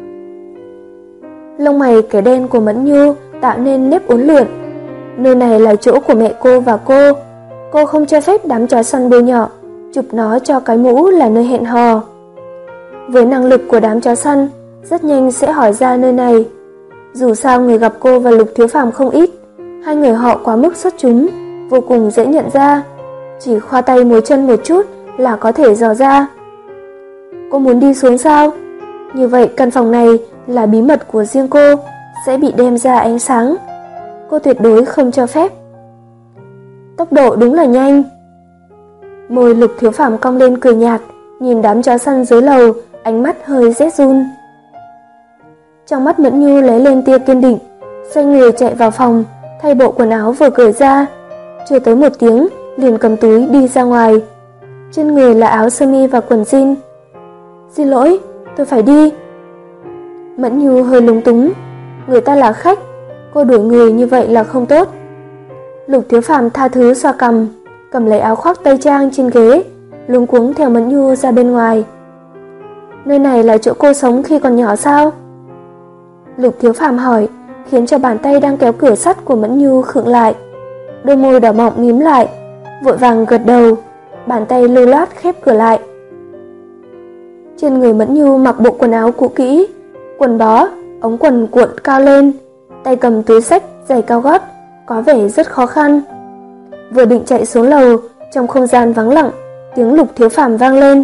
Lông mày kẻ đen của Mẫn Nhu tạo nên nếp uốn lượn. Nơi này là chỗ của mẹ cô và cô. Cô không cho phép đám chó săn bôi nhọ, chụp nó cho cái mũ là nơi hẹn hò. Với năng lực của đám chó săn, rất nhanh sẽ hỏi ra nơi này. Dù sao người gặp cô và Lục Thiếu Phàm không ít, hai người họ quá mức xuất chúng, vô cùng dễ nhận ra. Chỉ khoa tay múa chân một chút là có thể dò ra. Cô muốn đi xuống sao? Như vậy căn phòng này là bí mật của riêng cô, sẽ bị đem ra ánh sáng. Cô tuyệt đối không cho phép. Tốc độ đúng là nhanh. Môi Lục Thiếu Phàm cong lên cười nhạt, nhìn đám chó săn dưới lầu, ánh mắt hơi rét run. Trong mắt Mẫn Nhu lóe lên tia kiên định, xoay người chạy vào phòng, thay bộ quần áo vừa cởi ra. Chưa tới một tiếng, liền cầm túi đi ra ngoài. Trên người là áo sơ mi và quần jean. Xin lỗi, tôi phải đi. Mẫn Nhu hơi lúng túng, người ta là khách, cô đuổi người như vậy là không tốt. Lục Thiếu Phàm tha thứ xoa cằm, cầm lấy áo khoác tây trang trên ghế, luống cuống theo Mẫn Nhu ra bên ngoài. Nơi này là chỗ cô sống khi còn nhỏ sao? Lục Thiếu Phàm hỏi, khiến cho bàn tay đang kéo cửa sắt của Mẫn Nhu khựng lại. Đôi môi đỏ mọng mím lại, vội vàng gật đầu, bàn tay lưu loát khép cửa lại. Trên người Mẫn Nhu mặc bộ quần áo cũ kỹ, quần bó, ống quần cuộn cao lên, tay cầm túi xách, giày cao gót, có vẻ rất khó khăn. Vừa định chạy xuống lầu, trong không gian vắng lặng, tiếng Lục Thiếu Phàm vang lên.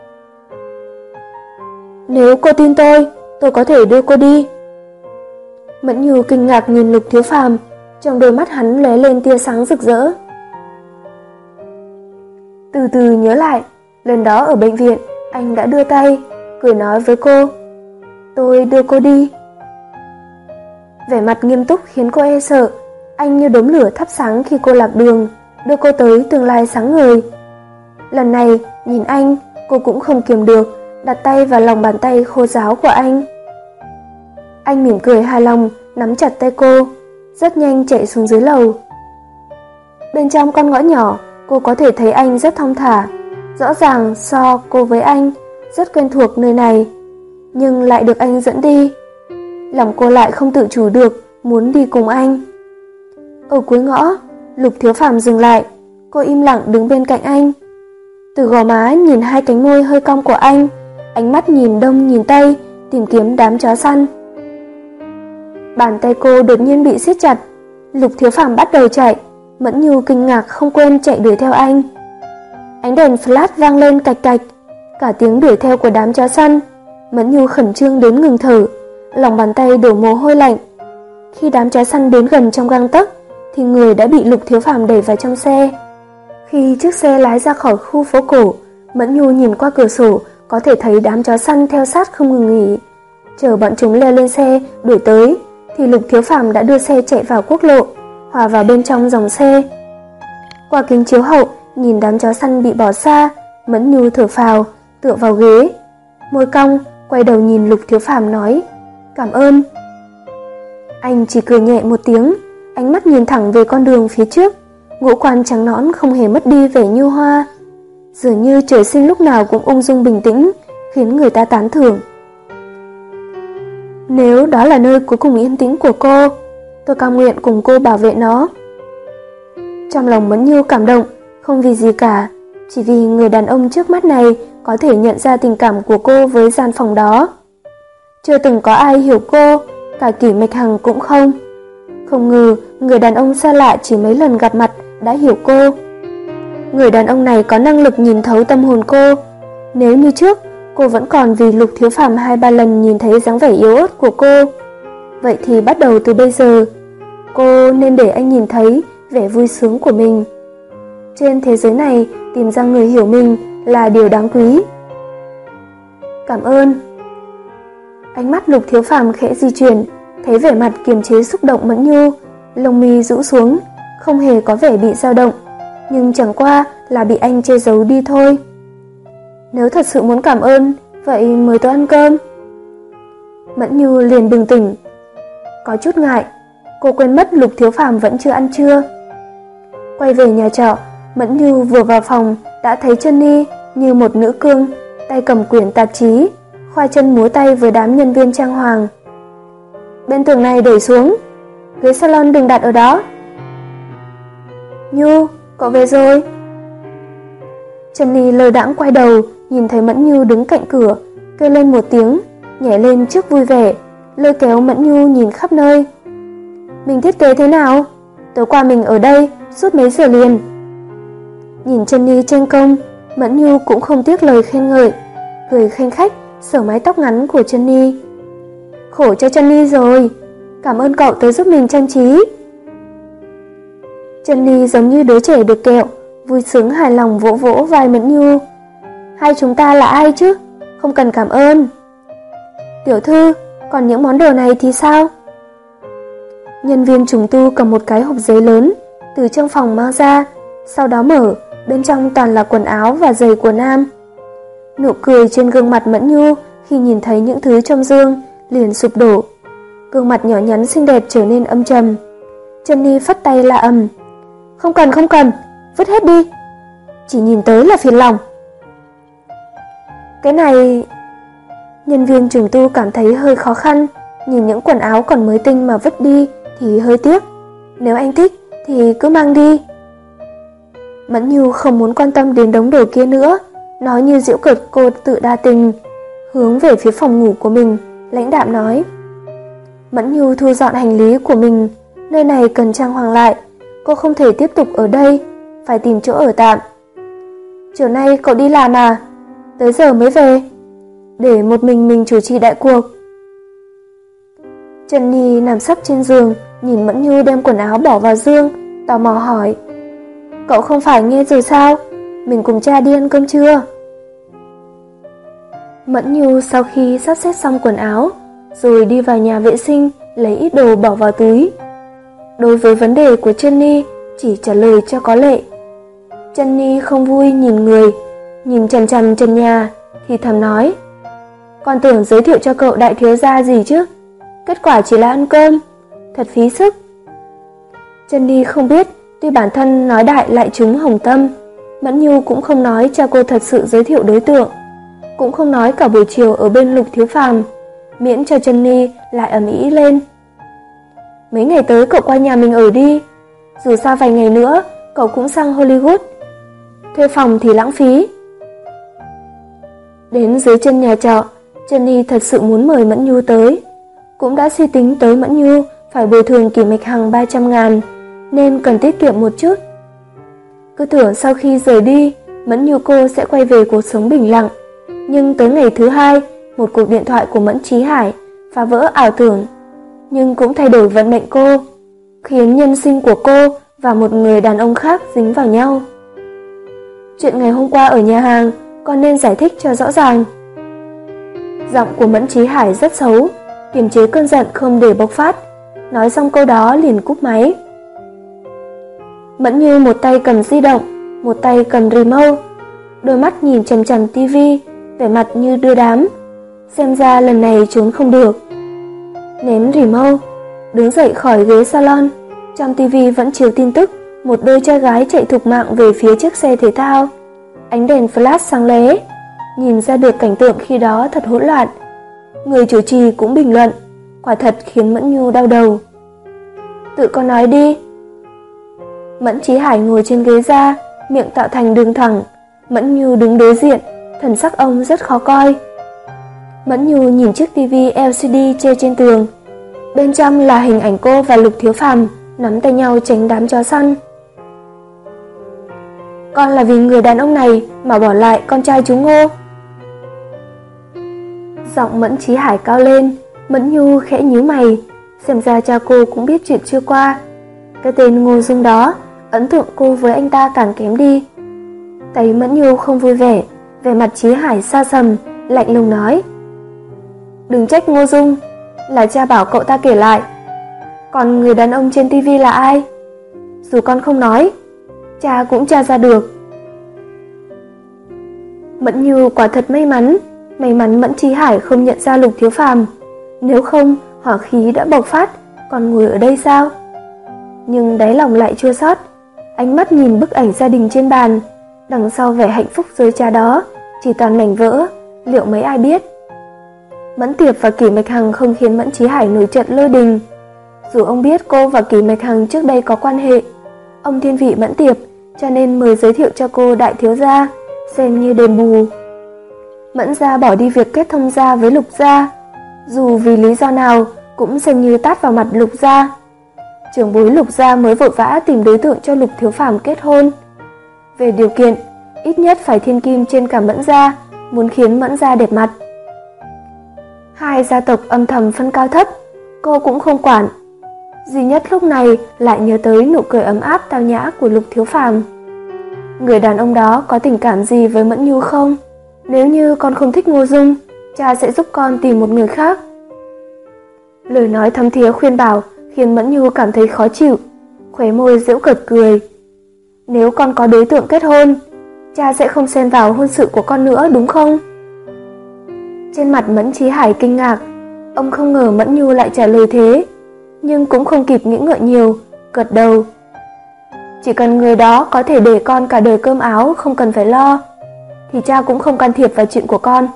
Nếu cô tin tôi, tôi có thể đưa cô đi. Mẫn Nhu kinh ngạc nhìn Lục Thiếu Phàm, trong đôi mắt hắn lóe lên tia sáng rực rỡ. Từ từ nhớ lại, lần đó ở bệnh viện, anh đã đưa tay, cười nói với cô, tôi đưa cô đi. Vẻ mặt nghiêm túc khiến cô e sợ, anh như đốm lửa thắp sáng khi cô lạc đường, đưa cô tới tương lai sáng ngời. Lần này, nhìn anh, cô cũng không kiềm được, đặt tay vào lòng bàn tay khô ráo của anh. Anh mỉm cười hài lòng, nắm chặt tay cô, rất nhanh chạy xuống dưới lầu. Bên trong con ngõ nhỏ, cô có thể thấy anh rất thong thả, rõ ràng so cô với anh, rất quen thuộc nơi này, nhưng lại được anh dẫn đi. Lòng cô lại không tự chủ được, muốn đi cùng anh. Ở cuối ngõ, Lục Thiếu Phàm dừng lại, cô im lặng đứng bên cạnh anh. Từ gò má nhìn hai cánh môi hơi cong của anh, ánh mắt nhìn đông nhìn tây, tìm kiếm đám chó săn. Bàn tay cô đột nhiên bị siết chặt, Lục Thiếu Phàm bắt đầu chạy, Mẫn Nhu kinh ngạc không quên chạy đuổi theo anh. Ánh đèn flash vang lên cạch cạch, cả tiếng đuổi theo của đám chó săn. Mẫn Nhu khẩn trương đến ngừng thở, lòng bàn tay đổ mồ hôi lạnh. Khi đám chó săn đến gần trong gang tấc thì người đã bị Lục Thiếu Phàm đẩy vào trong xe. Khi chiếc xe lái ra khỏi khu phố cổ, Mẫn Nhu nhìn qua cửa sổ có thể thấy đám chó săn theo sát không ngừng nghỉ. Chờ bọn chúng leo lên xe đuổi tới thì Lục Thiếu Phàm đã đưa xe chạy vào quốc lộ, hòa vào bên trong dòng xe. Qua kính chiếu hậu, nhìn đám chó săn bị bỏ xa, Mẫn Nhu thở phào, tựa vào ghế, môi cong, quay đầu nhìn Lục Thiếu Phàm nói, cảm ơn. Anh chỉ cười nhẹ một tiếng, ánh mắt nhìn thẳng về con đường phía trước, ngũ quan trắng nõn không hề mất đi vẻ nhu hoa, dường như trời sinh lúc nào cũng ung dung bình tĩnh, khiến người ta tán thưởng. Nếu đó là nơi cuối cùng yên tĩnh của cô, tôi cam nguyện cùng cô bảo vệ nó. Trong lòng Mẫn Nhu cảm động, không vì gì cả, chỉ vì người đàn ông trước mắt này có thể nhận ra tình cảm của cô với gian phòng đó. Chưa từng có ai hiểu cô, cả Kỷ Mạch Hằng cũng không. Không ngờ người đàn ông xa lạ chỉ mấy lần gặp mặt đã hiểu cô. Người đàn ông này có năng lực nhìn thấu tâm hồn cô. Nếu như trước cô vẫn còn vì Lục Thiếu Phàm hai ba lần nhìn thấy dáng vẻ yếu ớt của cô, vậy thì bắt đầu từ bây giờ cô nên để anh nhìn thấy vẻ vui sướng của mình. Trên thế giới này tìm ra người hiểu mình là điều đáng quý. Cảm ơn. Ánh mắt Lục Thiếu Phàm khẽ di chuyển, thấy vẻ mặt kiềm chế xúc động Mẫn Nhu, lông mi rũ xuống, không hề có vẻ bị dao động, nhưng chẳng qua là bị anh che giấu đi thôi. Nếu thật sự muốn cảm ơn, vậy mời tôi ăn cơm. Mẫn Nhu liền bừng tỉnh. Có chút ngại, cô quên mất Lục Thiếu Phàm vẫn chưa ăn trưa. Quay về nhà trọ, Mẫn Nhu vừa vào phòng đã thấy Jenny như một nữ cương, tay cầm quyển tạp chí, khoa chân múa tay với đám nhân viên trang hoàng. Bên tường này đẩy xuống, ghế salon đừng đặt ở đó. Nhu, cậu về rồi. Jenny lơ đãng quay đầu, nhìn thấy Mẫn Nhu đứng cạnh cửa, kêu lên một tiếng, nhảy lên trước vui vẻ, lôi kéo Mẫn Nhu nhìn khắp nơi. Mình thiết kế thế nào? Tối qua mình ở đây suốt mấy giờ liền. Nhìn Jenny tranh công, Mẫn Nhu cũng không tiếc lời khen ngợi, cười khanh khách sờ mái tóc ngắn của Jenny. Khổ cho Jenny rồi, cảm ơn cậu tới giúp mình trang trí. Jenny giống như đứa trẻ được kẹo, vui sướng hài lòng vỗ vỗ vai Mẫn Nhu. Hai chúng ta là ai chứ? Không cần cảm ơn. Tiểu thư, còn những món đồ này thì sao? Nhân viên trùng tu cầm một cái hộp giấy lớn từ trong phòng mang ra, sau đó mở, bên trong toàn là quần áo và giày của nam. Nụ cười trên gương mặt Mẫn Nhu khi nhìn thấy những thứ trong dương liền sụp đổ. Gương mặt nhỏ nhắn xinh đẹp trở nên âm trầm. Jenny phất tay la ầm. Không cần không cần, vứt hết đi. Chỉ nhìn tới là phiền lòng. Cái này... Nhân viên trùng tu cảm thấy hơi khó khăn, nhìn những quần áo còn mới tinh mà vứt đi thì hơi tiếc. Nếu anh thích thì cứ mang đi. Mẫn Nhu không muốn quan tâm đến đống đồ kia nữa, nói như giễu cợt cô tự đa tình, hướng về phía phòng ngủ của mình, lãnh đạm nói. Mẫn Nhu thu dọn hành lý của mình, nơi này cần trang hoàng lại, cô không thể tiếp tục ở đây, phải tìm chỗ ở tạm. Chiều nay cậu đi làm à? Tới giờ mới về? Để một mình mình chủ trì đại cuộc. Jenny nằm sấp trên giường, nhìn Mẫn Nhu đem quần áo bỏ vào dương, tò mò hỏi. Cậu không phải nghe rồi sao? Mình cùng cha đi ăn cơm trưa. Mẫn Nhu sau khi sắp xếp xong quần áo, rồi đi vào nhà vệ sinh, lấy ít đồ bỏ vào túi. Đối với vấn đề của Jenny, chỉ trả lời cho có lệ. Jenny không vui nhìn người, nhìn chằm chằm trần nhà, thì thầm nói. Con tưởng giới thiệu cho cậu đại thiếu gia gì chứ, kết quả chỉ là ăn cơm, thật phí sức. Jenny không biết, tuy bản thân nói đại lại trúng hồng tâm, Mẫn Nhu cũng không nói cho cô thật sự giới thiệu đối tượng, cũng không nói cả buổi chiều ở bên Lục Thiếu Phàm, miễn cho Jenny lại ầm ĩ lên. Mấy ngày tới cậu qua nhà mình ở đi, dù sao vài ngày nữa cậu cũng sang Hollywood, thuê phòng thì lãng phí. Đến dưới chân nhà trọ, Jenny thật sự muốn mời Mẫn Nhu tới, cũng đã suy tính tới Mẫn Nhu phải bồi thường Kỷ Mạch Hằng ba trăm ngàn, nên cần tiết kiệm một chút. Cứ tưởng sau khi rời đi, Mẫn Nhu cô sẽ quay về cuộc sống bình lặng. Nhưng tới ngày thứ hai, một cuộc điện thoại của Mẫn Chí Hải phá vỡ ảo tưởng, nhưng cũng thay đổi vận mệnh cô, khiến nhân sinh của cô và một người đàn ông khác dính vào nhau. Chuyện ngày hôm qua ở nhà hàng con nên giải thích cho rõ ràng. Giọng của Mẫn Chí Hải rất xấu, kiềm chế cơn giận không để bộc phát. Nói xong câu đó liền cúp máy. Mẫn Như một tay cầm di động, một tay cầm remote, đôi mắt nhìn chằm chằm tivi, vẻ mặt như đưa đám. Xem ra lần này trốn không được. Ném remote, đứng dậy khỏi ghế salon. Trong tivi vẫn chiếu tin tức, một đôi trai gái chạy thục mạng về phía chiếc xe thể thao. Ánh đèn flash sáng lóe, nhìn ra được cảnh tượng khi đó thật hỗn loạn. Người chủ trì cũng bình luận, quả thật khiến Mẫn Nhu đau đầu. Tự con nói đi. Mẫn Chí Hải ngồi trên ghế ra, miệng tạo thành đường thẳng. Mẫn Nhu đứng đối diện, thần sắc ông rất khó coi. Mẫn Nhu nhìn chiếc tivi lờ xê đê treo trên tường. Bên trong là hình ảnh cô và Lục Thiếu Phàm nắm tay nhau tránh đám chó săn. Con là vì người đàn ông này mà bỏ lại con trai chú Ngô. Giọng Mẫn Chí Hải cao lên. Mẫn Nhu khẽ nhíu mày, xem ra cha cô cũng biết chuyện chưa qua. Cái tên Ngô Dung đó, ấn tượng cô với anh ta càng kém đi. Thấy Mẫn Nhu không vui vẻ, vẻ mặt Chí Hải xa sầm, lạnh lùng nói: Đừng trách Ngô Dung, là cha bảo cậu ta kể lại. Còn người đàn ông trên tivi là ai? Dù con không nói, cha cũng tra ra được. Mẫn Nhu quả thật may mắn, may mắn Mẫn Chí Hải không nhận ra Lục Thiếu Phàm, nếu không hỏa khí đã bộc phát, còn ngồi ở đây sao? Nhưng đáy lòng lại chua xót, ánh mắt nhìn bức ảnh gia đình trên bàn, đằng sau vẻ hạnh phúc rơi trà đó chỉ toàn mảnh vỡ, liệu mấy ai biết? Mẫn Tiệp và Kỷ Mạch Hằng không khiến Mẫn Chí Hải nổi trận lôi đình. Dù ông biết cô và Kỷ Mạch Hằng trước đây có quan hệ, ông thiên vị Mẫn Tiệp cho nên mời giới thiệu cho cô đại thiếu gia, xem như đền bù. Mẫn gia bỏ đi việc kết thông gia với Lục gia, dù vì lý do nào cũng xem như tát vào mặt Lục gia. Trưởng bối Lục gia mới vội vã tìm đối tượng cho Lục Thiếu Phàm kết hôn. Về điều kiện, ít nhất phải thiên kim trên cả Mẫn gia, muốn khiến Mẫn gia đẹp mặt. Hai gia tộc âm thầm phân cao thấp, cô cũng không quản. Duy nhất lúc này lại nhớ tới nụ cười ấm áp tao nhã của Lục Thiếu Phàm. Người đàn ông đó có tình cảm gì với Mẫn Nhu không? Nếu như con không thích Ngô Dung, cha sẽ giúp con tìm một người khác. Lời nói thấm thía khuyên bảo khiến Mẫn Nhu cảm thấy khó chịu, khóe môi giễu cợt cười. Nếu con có đối tượng kết hôn, cha sẽ không xen vào hôn sự của con nữa đúng không? Trên mặt Mẫn Chí Hải kinh ngạc, ông không ngờ Mẫn Nhu lại trả lời thế, nhưng cũng không kịp nghĩ ngợi nhiều, gật đầu. Chỉ cần người đó có thể để con cả đời cơm áo không cần phải lo, thì cha cũng không can thiệp vào chuyện của con.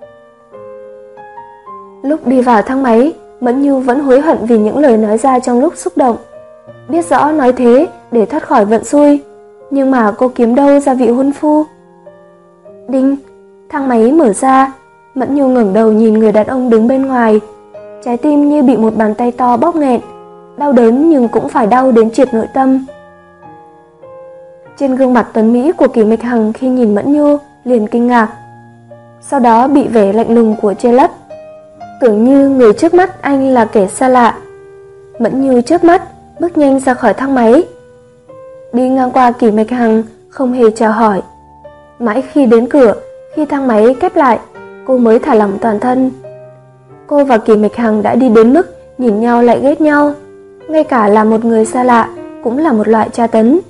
Lúc đi vào thang máy, Mẫn Nhu vẫn hối hận vì những lời nói ra trong lúc xúc động. Biết rõ nói thế để thoát khỏi vận xui, nhưng mà cô kiếm đâu ra vị hôn phu. Đinh, thang máy mở ra. Mẫn Nhu ngẩng đầu nhìn người đàn ông đứng bên ngoài, trái tim như bị một bàn tay to bóp nghẹn, đau đớn nhưng cũng phải đau đến triệt nội tâm. Trên gương mặt tuấn mỹ của Kỷ Mạch Hằng khi nhìn Mẫn Nhu liền kinh ngạc, sau đó bị vẻ lạnh lùng của che lấp, tưởng như người trước mắt anh là kẻ xa lạ. Mẫn Nhu chớp mắt bước nhanh ra khỏi thang máy, đi ngang qua Kỷ Mạch Hằng không hề chào hỏi. Mãi khi đến cửa, khi thang máy khép lại, cô mới thả lỏng toàn thân. Cô và Kỷ Mạch Hằng đã đi đến mức nhìn nhau lại ghét nhau, ngay cả là một người xa lạ cũng là một loại tra tấn.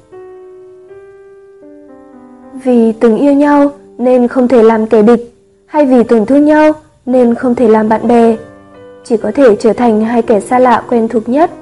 Vì từng yêu nhau nên không thể làm kẻ địch, hay vì tổn thương nhau nên không thể làm bạn bè, chỉ có thể trở thành hai kẻ xa lạ quen thuộc nhất.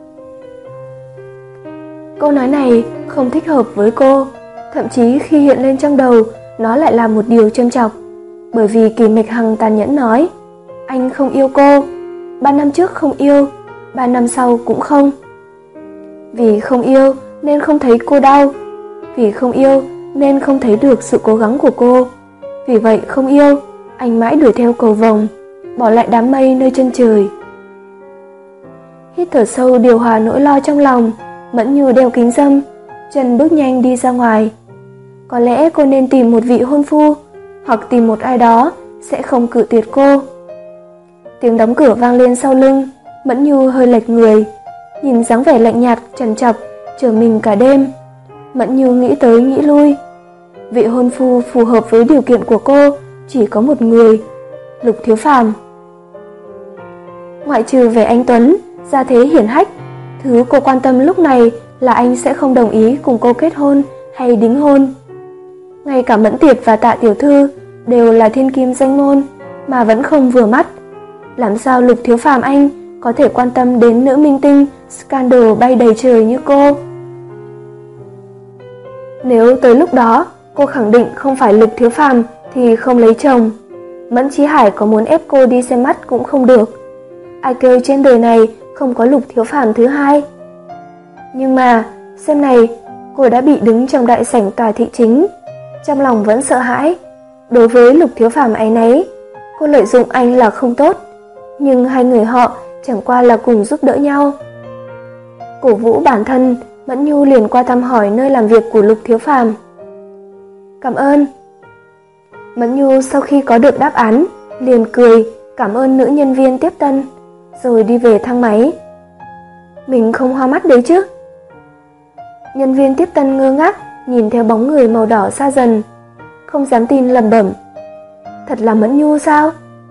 Câu nói này không thích hợp với cô, thậm chí khi hiện lên trong đầu, nó lại là một điều châm chọc, bởi vì Kỷ Mạch Hằng tàn nhẫn nói, anh không yêu cô, ba năm trước không yêu, ba năm sau cũng không. Vì không yêu nên không thấy cô đau, vì không yêu nên không thấy được sự cố gắng của cô. Vì vậy không yêu, anh mãi đuổi theo cầu vồng, bỏ lại đám mây nơi chân trời. Hít thở sâu điều hòa nỗi lo trong lòng, Mẫn Nhu đeo kính râm, chân bước nhanh đi ra ngoài. Có lẽ cô nên tìm một vị hôn phu, hoặc tìm một ai đó sẽ không cự tuyệt cô. Tiếng đóng cửa vang lên sau lưng, Mẫn Nhu hơi lệch người, nhìn dáng vẻ lạnh nhạt trằn trọc chờ mình cả đêm. Mẫn Nhu nghĩ tới nghĩ lui. Vị hôn phu phù hợp với điều kiện của cô chỉ có một người, Lục Thiếu Phàm. Ngoại trừ về anh tuấn, gia thế hiển hách, thứ cô quan tâm lúc này là anh sẽ không đồng ý cùng cô kết hôn hay đính hôn. Ngay cả Mẫn Tiệp và Tạ tiểu thư đều là thiên kim danh môn mà vẫn không vừa mắt. Làm sao Lục Thiếu Phàm anh có thể quan tâm đến nữ minh tinh scandal bay đầy trời như cô? Nếu tới lúc đó cô khẳng định không phải Lục Thiếu Phàm thì không lấy chồng. Mẫn Chí Hải có muốn ép cô đi xem mắt cũng không được. Ai kêu trên đời này không có Lục Thiếu Phàm thứ hai. Nhưng mà, xem này, cô đã bị đứng trong đại sảnh tòa thị chính. Trong lòng vẫn sợ hãi. Đối với Lục Thiếu Phàm áy náy, cô lợi dụng anh là không tốt. Nhưng hai người họ chẳng qua là cùng giúp đỡ nhau. Cổ vũ bản thân, Mẫn Nhu liền qua thăm hỏi nơi làm việc của Lục Thiếu Phàm. Cảm ơn. Mẫn Nhu sau khi có được đáp án, liền cười cảm ơn nữ nhân viên tiếp tân, rồi đi về thang máy. Mình không hoa mắt đấy chứ? Nhân viên tiếp tân ngơ ngác nhìn theo bóng người màu đỏ xa dần, không dám tin lẩm bẩm. Thật là Mẫn Nhu sao?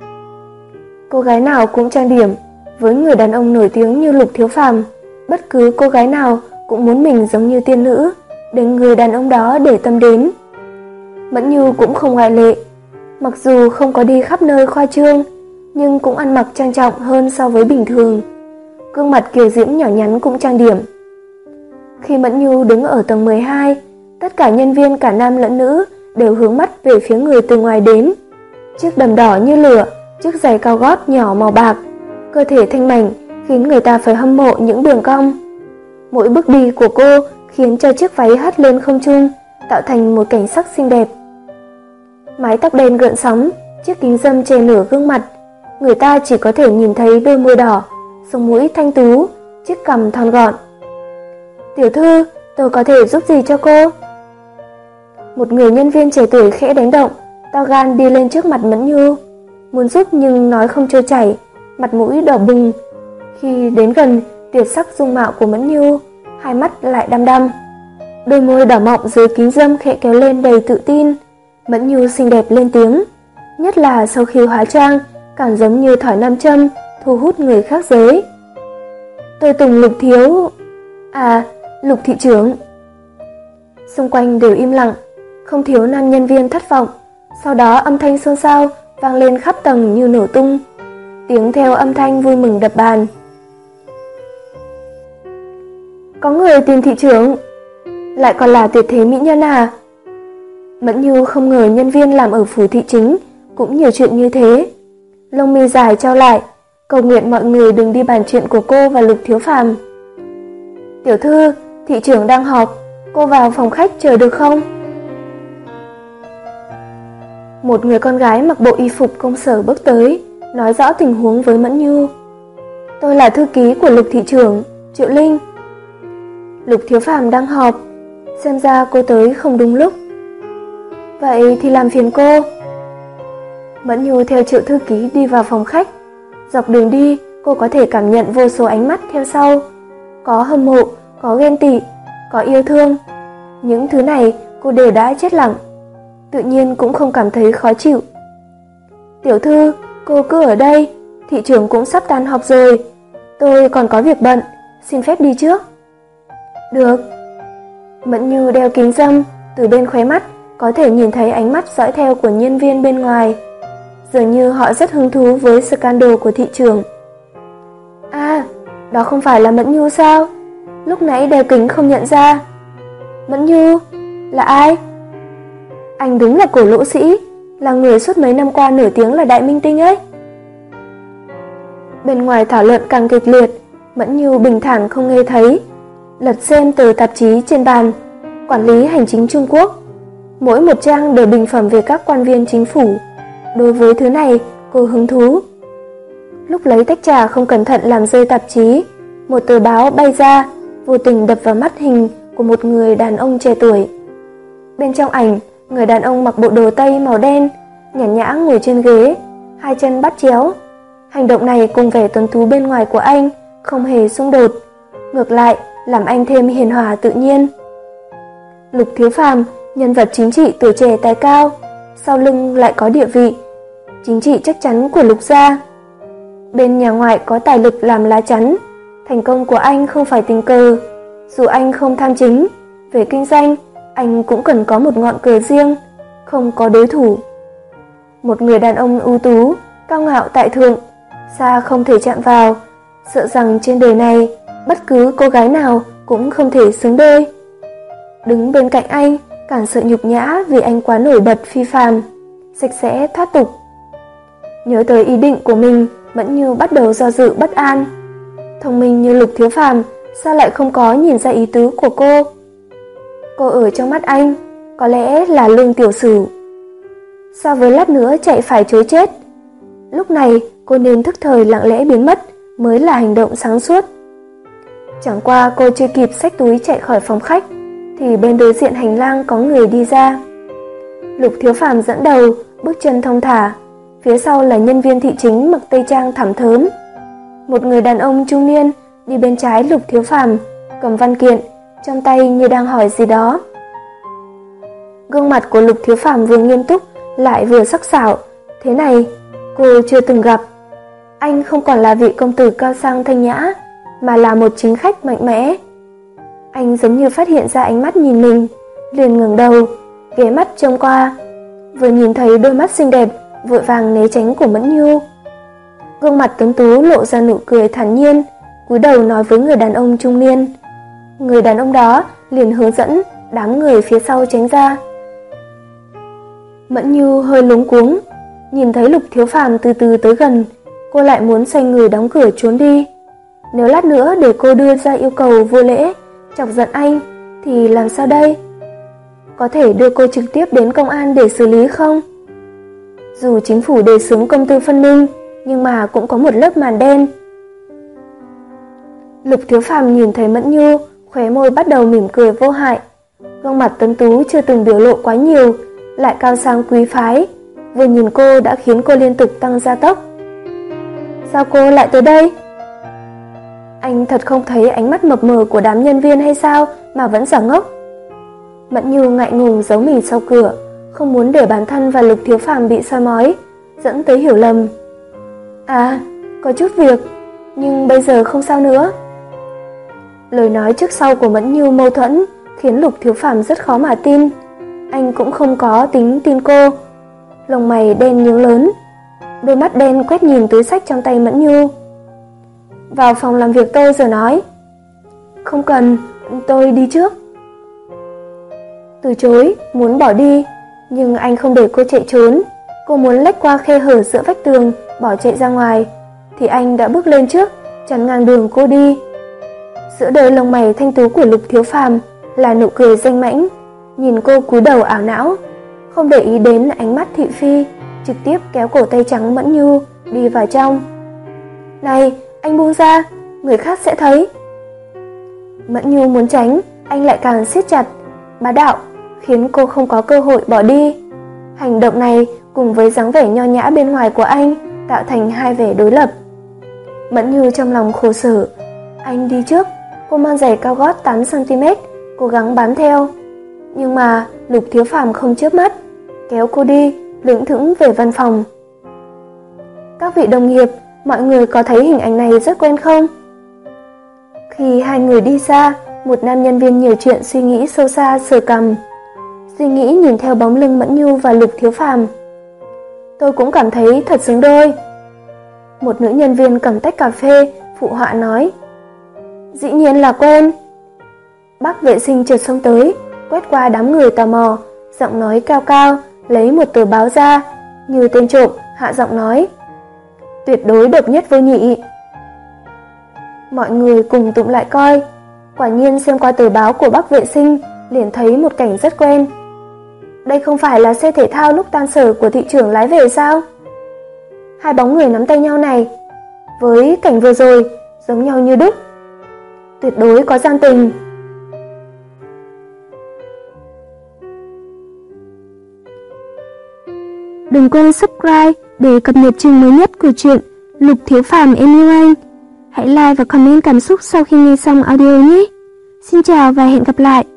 Cô gái nào cũng trang điểm, với người đàn ông nổi tiếng như Lục Thiếu Phàm, bất cứ cô gái nào cũng muốn mình giống như tiên nữ, để người đàn ông đó để tâm đến. Mẫn Nhu cũng không ngoại lệ. Mặc dù không có đi khắp nơi khoa trương, nhưng cũng ăn mặc trang trọng hơn so với bình thường. Gương mặt kiều diễm nhỏ nhắn cũng trang điểm. Khi Mẫn Nhu đứng ở tầng mười hai, tất cả nhân viên cả nam lẫn nữ đều hướng mắt về phía người từ ngoài đến. Chiếc đầm đỏ như lửa, chiếc giày cao gót nhỏ màu bạc, cơ thể thanh mảnh khiến người ta phải hâm mộ những đường cong. Mỗi bước đi của cô khiến cho chiếc váy hất lên không trung, tạo thành một cảnh sắc xinh đẹp. Mái tóc đen gợn sóng, chiếc kính râm che nửa gương mặt, người ta chỉ có thể nhìn thấy đôi môi đỏ, sống mũi thanh tú, chiếc cằm thon gọn. Tiểu thư, tôi có thể giúp gì cho cô? Một người nhân viên trẻ tuổi khẽ đánh động, to gan đi lên trước mặt Mẫn Nhu, muốn giúp nhưng nói không trôi chảy, mặt mũi đỏ bừng. Khi đến gần tuyệt sắc dung mạo của Mẫn Nhu, hai mắt lại đăm đăm. Đôi môi đỏ mọng dưới kính râm khẽ kéo lên đầy tự tin. Mẫn Nhu xinh đẹp lên tiếng, nhất là sau khi hóa trang, càng giống như thỏi nam châm, thu hút người khác giới. Tôi Tùng Lục thiếu... À, Lục thị trưởng. Xung quanh đều im lặng, không thiếu nam nhân viên thất vọng. Sau đó âm thanh xôn xao vang lên khắp tầng như nổ tung. Tiếng theo âm thanh vui mừng đập bàn. Có người tìm thị trưởng, lại còn là tuyệt thế mỹ nhân à? Mẫn Nhu không ngờ nhân viên làm ở phủ thị chính cũng nhiều chuyện như thế. Lông mi dài trao lại, cầu nguyện mọi người đừng đi bàn chuyện của cô và Lục Thiếu Phàm. Tiểu thư, thị trưởng đang họp, cô vào phòng khách chờ được không? Một người con gái mặc bộ y phục công sở bước tới, nói rõ tình huống với Mẫn Nhu. Tôi là thư ký của Lục thị trưởng, Triệu Linh. Lục Thiếu Phàm đang họp, xem ra cô tới không đúng lúc. Vậy thì làm phiền cô. Mẫn Nhu theo Triệu thư ký đi vào phòng khách. Dọc đường đi, cô có thể cảm nhận vô số ánh mắt theo sau. Có hâm mộ, có ghen tị, có yêu thương. Những thứ này cô đều đã chết lặng, tự nhiên cũng không cảm thấy khó chịu. Tiểu thư, cô cứ ở đây, thị trưởng cũng sắp tan họp rồi. Tôi còn có việc bận, xin phép đi trước. Được. Mẫn Nhu đeo kính râm, từ bên khóe mắt có thể nhìn thấy ánh mắt dõi theo của nhân viên bên ngoài. Dường như họ rất hứng thú với scandal của thị trưởng. À, đó không phải là Mẫn Nhu sao? Lúc nãy đeo kính không nhận ra. Mẫn Nhu? Là ai? Anh đúng là cổ lỗ sĩ, là người suốt mấy năm qua nổi tiếng là đại minh tinh ấy. Bên ngoài thảo luận càng kịch liệt, Mẫn Nhu bình thản không nghe thấy, lật xem tờ tạp chí trên bàn. Quản lý hành chính Trung Quốc, mỗi một trang đều bình phẩm về các quan viên chính phủ. Đối với thứ này, cô hứng thú. Lúc lấy tách trà không cẩn thận làm rơi tạp chí, một tờ báo bay ra, vô tình đập vào mắt hình của một người đàn ông trẻ tuổi. Bên trong ảnh, người đàn ông mặc bộ đồ tây màu đen, nhàn nhã ngồi trên ghế, hai chân bắt chéo. Hành động này cùng vẻ tuấn tú bên ngoài của anh không hề xung đột, ngược lại làm anh thêm hiền hòa tự nhiên. Lục Thiếu Phàm, nhân vật chính trị tuổi trẻ tài cao, sau lưng lại có địa vị chính trị chắc chắn của Lục gia. Bên nhà ngoại có tài lực làm lá chắn, thành công của anh không phải tình cờ. Dù anh không tham chính, về kinh doanh, anh cũng cần có một ngọn cờ riêng, không có đối thủ. Một người đàn ông ưu tú, cao ngạo tại thượng, xa không thể chạm vào, sợ rằng trên đời này, bất cứ cô gái nào cũng không thể xứng đôi. Đứng bên cạnh anh, càng sợ nhục nhã vì anh quá nổi bật phi phàm, sạch sẽ thoát tục. Nhớ tới ý định của mình, Mẫn Như bắt đầu do dự bất an. Thông minh như Lục Thiếu Phàm, sao lại không có nhìn ra ý tứ của cô? Cô ở trong mắt anh, có lẽ là Lương Tiểu Sử. So với lát nữa chạy phải chối chết, lúc này cô nên thức thời lặng lẽ biến mất mới là hành động sáng suốt. Chẳng qua cô chưa kịp xách túi chạy khỏi phòng khách, thì bên đối diện hành lang có người đi ra. Lục Thiếu Phàm dẫn đầu, bước chân thong thả, phía sau là nhân viên thị chính mặc tây trang thẳm thớm. Một người đàn ông trung niên đi bên trái Lục Thiếu Phàm, cầm văn kiện, trong tay như đang hỏi gì đó. Gương mặt của Lục Thiếu Phàm vừa nghiêm túc lại vừa sắc sảo, thế này cô chưa từng gặp. Anh không còn là vị công tử cao sang thanh nhã, mà là một chính khách mạnh mẽ. Anh giống như phát hiện ra ánh mắt nhìn mình, liền ngẩng đầu, ghé mắt trông qua, vừa nhìn thấy đôi mắt xinh đẹp vội vàng né tránh của Mẫn Nhu. Gương mặt tuấn tú lộ ra nụ cười thản nhiên, cúi đầu nói với người đàn ông trung niên. Người đàn ông đó liền hướng dẫn đám người phía sau tránh ra. Mẫn Nhu hơi lúng cuống, nhìn thấy Lục Thiếu Phàm từ từ tới gần, cô lại muốn xoay người đóng cửa trốn đi. Nếu lát nữa để cô đưa ra yêu cầu vô lễ, chọc giận anh, thì làm sao đây? Có thể đưa cô trực tiếp đến công an để xử lý không? Dù chính phủ đề xướng công tư phân minh, nhưng mà cũng có một lớp màn đen. Lục Thiếu Phàm nhìn thấy Mẫn Nhu, khóe môi bắt đầu mỉm cười vô hại. Gương mặt tuấn tú chưa từng biểu lộ quá nhiều, lại cao sang quý phái, vừa nhìn cô đã khiến cô liên tục tăng gia tốc. Sao cô lại tới đây? Anh thật không thấy ánh mắt mập mờ của đám nhân viên hay sao mà vẫn giả ngốc? Mẫn Nhu ngại ngùng giấu mình sau cửa, không muốn để bản thân và Lục Thiếu Phàm bị soi mói, dẫn tới hiểu lầm. À, có chút việc, nhưng bây giờ không sao nữa. Lời nói trước sau của Mẫn Nhu mâu thuẫn, khiến Lục Thiếu Phàm rất khó mà tin. Anh cũng không có tính tin cô. Lông mày đen nhướng lớn, đôi mắt đen quét nhìn túi xách trong tay Mẫn Nhu. Vào phòng làm việc tôi rồi nói. Không cần, tôi đi trước. Từ chối, muốn bỏ đi, nhưng anh không để cô chạy trốn. Cô muốn lách qua khe hở giữa vách tường, bỏ chạy ra ngoài, thì anh đã bước lên trước, chắn ngang đường cô đi. Giữa đôi lông mày thanh tú của Lục Thiếu Phàm là nụ cười danh mãnh, nhìn cô cúi đầu ảo não, không để ý đến ánh mắt thị phi, trực tiếp kéo cổ tay trắng Mẫn Nhu đi vào trong. Này, anh buông ra, người khác sẽ thấy. Mẫn Nhu muốn tránh, anh lại càng siết chặt, bá đạo, khiến cô không có cơ hội bỏ đi. Hành động này cùng với dáng vẻ nho nhã bên ngoài của anh tạo thành hai vẻ đối lập. Mẫn Nhu trong lòng khổ sở. Anh đi trước, cô mang giày cao gót tám xăng ti mét, cố gắng bám theo. Nhưng mà Lục Thiếu Phàm không chớp mắt, kéo cô đi, lững thững về văn phòng. Các vị đồng nghiệp, mọi người có thấy hình ảnh này rất quen không? Khi hai người đi xa, một nam nhân viên nhiều chuyện suy nghĩ sâu xa sờ cằm. Suy nghĩ nhìn theo bóng lưng Mẫn Nhu và Lục Thiếu Phàm. Tôi cũng cảm thấy thật xứng đôi. Một nữ nhân viên cầm tách cà phê, phụ họa nói. Dĩ nhiên là quen. Bác vệ sinh chợt xông tới, quét qua đám người tò mò, giọng nói cao cao, lấy một tờ báo ra, như tên trộm, hạ giọng nói. Tuyệt đối độc nhất vô nhị. Mọi người cùng tụng lại coi. Quả nhiên xem qua tờ báo của bác vệ sinh, liền thấy một cảnh rất quen. Đây không phải là xe thể thao lúc tan sở của thị trưởng lái về sao? Hai bóng người nắm tay nhau này, với cảnh vừa rồi, giống nhau như đúc. tuyệt đối có gian tình. Đừng quên subscribe để cập nhật chương mới nhất của truyện Lục Thiếu Phàm em yêu anh. Hãy like và comment cảm xúc sau khi nghe xong audio nhé. Xin chào và hẹn gặp lại.